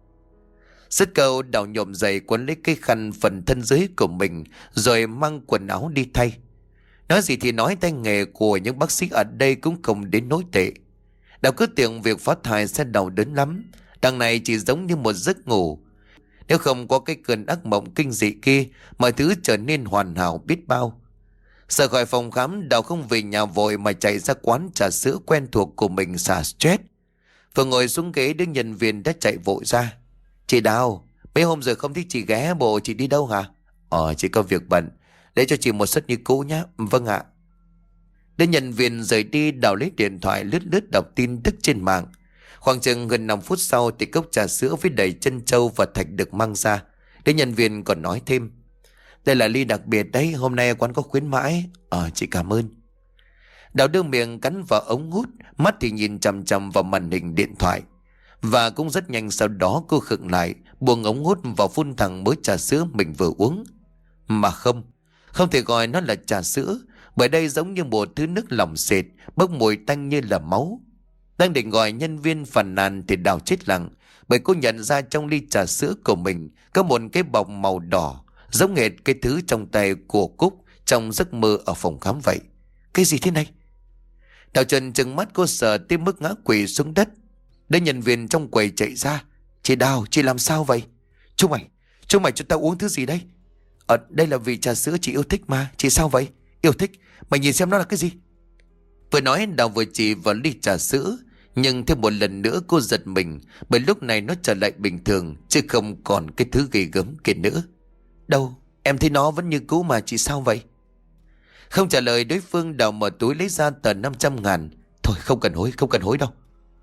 A: Dứt câu, Đào nhổm dậy, quấn lấy cái khăn phần thân dưới của mình rồi mang quần áo đi thay. Nói gì thì nói, tay nghề của những bác sĩ ở đây cũng không đến nỗi tệ. Đào cứ tưởng việc phá thai sẽ đau đớn lắm, đằng này chỉ giống như một giấc ngủ. Nếu không có cái cơn ác mộng kinh dị kia, mọi thứ trở nên hoàn hảo biết bao. Rời khỏi phòng khám, Đào không về nhà vội mà chạy ra quán trà sữa quen thuộc của mình xả stress. Vừa ngồi xuống ghế, đứa nhân viên đã chạy vội ra: "Chị Đào, mấy hôm rồi không thấy chị ghé, bộ chị đi đâu hả?" "Ờ, chị có việc bận, để cho chị một suất như cũ nhé." "Vâng ạ." Đứa nhân viên rời đi, Đào lấy điện thoại lướt lướt đọc tin tức trên mạng. Khoảng chừng gần năm phút sau thì cốc trà sữa với đầy trân châu và thạch được mang ra. Đứa nhân viên còn nói thêm: "Đây là ly đặc biệt đấy, hôm nay quán có khuyến mãi." "Ờ, chị cảm ơn." Đào đưa miệng cắn vào ống hút, mắt thì nhìn chằm chằm vào màn hình điện thoại. Và cũng rất nhanh sau đó cô khựng lại, buông ống hút vào phun thẳng mớ trà sữa mình vừa uống. Mà không, không thể gọi nó là trà sữa, bởi đây giống như một thứ nước lỏng sệt, bốc mùi tanh như là máu. Đang định gọi nhân viên phàn nàn thì Đào chết lặng, bởi cô nhận ra trong ly trà sữa của mình có một cái bọc màu đỏ, giống hệt cái thứ trong tay của Cúc trong giấc mơ ở phòng khám vậy. Cái gì thế này? Đào Trần trừng mắt, cô sợ tới mức ngã quỵ xuống đất. Đứa nhân viên trong quầy chạy ra. Chị Đào, chị làm sao vậy? Chúng mày, chúng mày cho tao uống thứ gì đây? Ở đây là vị trà sữa chị yêu thích mà. Chị sao vậy? Yêu thích? Mày nhìn xem nó là cái gì? Vừa nói Đào vừa chỉ vào ly trà sữa. Nhưng thêm một lần nữa cô giật mình, bởi lúc này nó trở lại bình thường, chứ không còn cái thứ ghê gớm kia nữa. Đâu, em thấy nó vẫn như cũ mà, chị sao vậy? Không trả lời đối phương, Đào mở túi lấy ra tờ năm trăm ngàn. Thôi không cần hối, không cần hối đâu.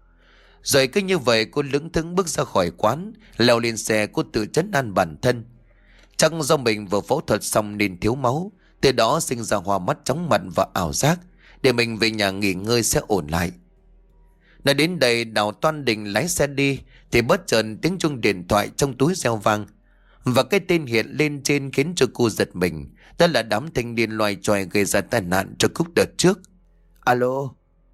A: Rồi cứ như vậy cô lững thững bước ra khỏi quán, leo lên xe. Cô tự trấn an bản thân, chắc do mình vừa phẫu thuật xong nên thiếu máu, từ đó sinh ra hoa mắt, chóng mặt và ảo giác. Để mình về nhà nghỉ ngơi sẽ ổn lại. Nói đến đây, Đào toan định lái xe đi thì bất chợt tiếng chuông điện thoại trong túi reo vang, và cái tên hiện lên trên khiến cho cô giật mình. Đó là đám thanh niên loài choài gây ra tai nạn cho Cúc đợt trước. Alo.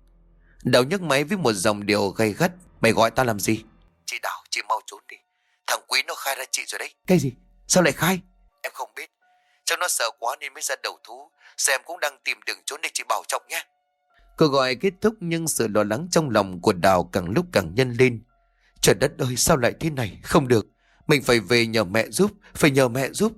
A: Đào nhấc máy với một giọng điệu gay gắt. Mày gọi tao làm gì? Chị Đào, chị mau trốn đi. Thằng Quý nó khai ra chị rồi đấy. Cái gì? Sao lại khai? Em không biết. Chắc nó sợ quá nên mới ra đầu thú. Giờ em cũng đang tìm đường trốn để chị bảo trọng nhé. Cuộc gọi kết thúc nhưng sự lo lắng trong lòng của Đào càng lúc càng nhân lên. Trời đất ơi, sao lại thế này? Không được, mình phải về nhờ mẹ giúp. Phải nhờ mẹ giúp.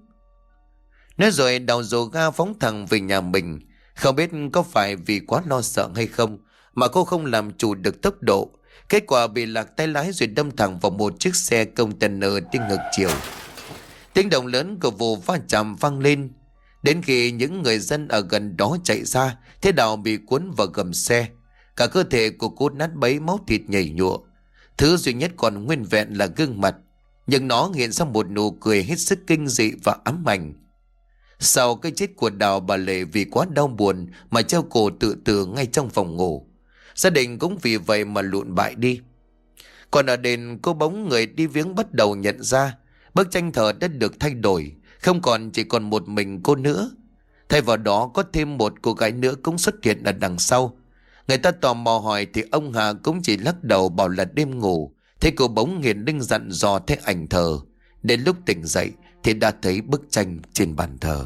A: Nói rồi Đào dồ ga phóng thẳng về nhà mình. Không biết có phải vì quá lo sợ hay không mà cô không làm chủ được tốc độ. Kết quả bị lạc tay lái rồi đâm thẳng vào một chiếc xe container đi ngược chiều. Tiếng động lớn của vụ va chạm vang lên. Đến khi những người dân ở gần đó chạy ra, thế Đào bị cuốn vào gầm xe. Cả cơ thể của cô nát bấy, máu thịt nhầy nhụa. Thứ duy nhất còn nguyên vẹn là gương mặt, nhưng nó hiện ra một nụ cười hết sức kinh dị và ám ảnh. Sau cái chết của Đào, bà Lệ vì quá đau buồn mà treo cổ tự tử ngay trong phòng ngủ. Gia đình cũng vì vậy mà lụn bại đi. Còn ở đền, cô bóng người đi viếng bắt đầu nhận ra bức tranh thờ đã được thay đổi, không còn chỉ còn một mình cô nữa. Thay vào đó có thêm một cô gái nữa cũng xuất hiện ở đằng sau. Người ta tò mò hỏi thì ông Hà cũng chỉ lắc đầu bảo là đêm ngủ. Thế cô bóng hiền linh dặn dò thấy ảnh thờ. Đến lúc tỉnh dậy thì đã thấy bức tranh trên bàn thờ.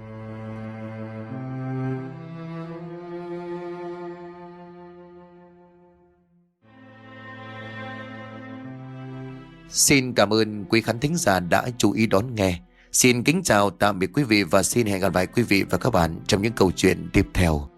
A: Xin cảm ơn quý khán thính giả đã chú ý đón nghe. Xin kính chào tạm biệt quý vị và xin hẹn gặp lại quý vị và các bạn trong những câu chuyện tiếp theo.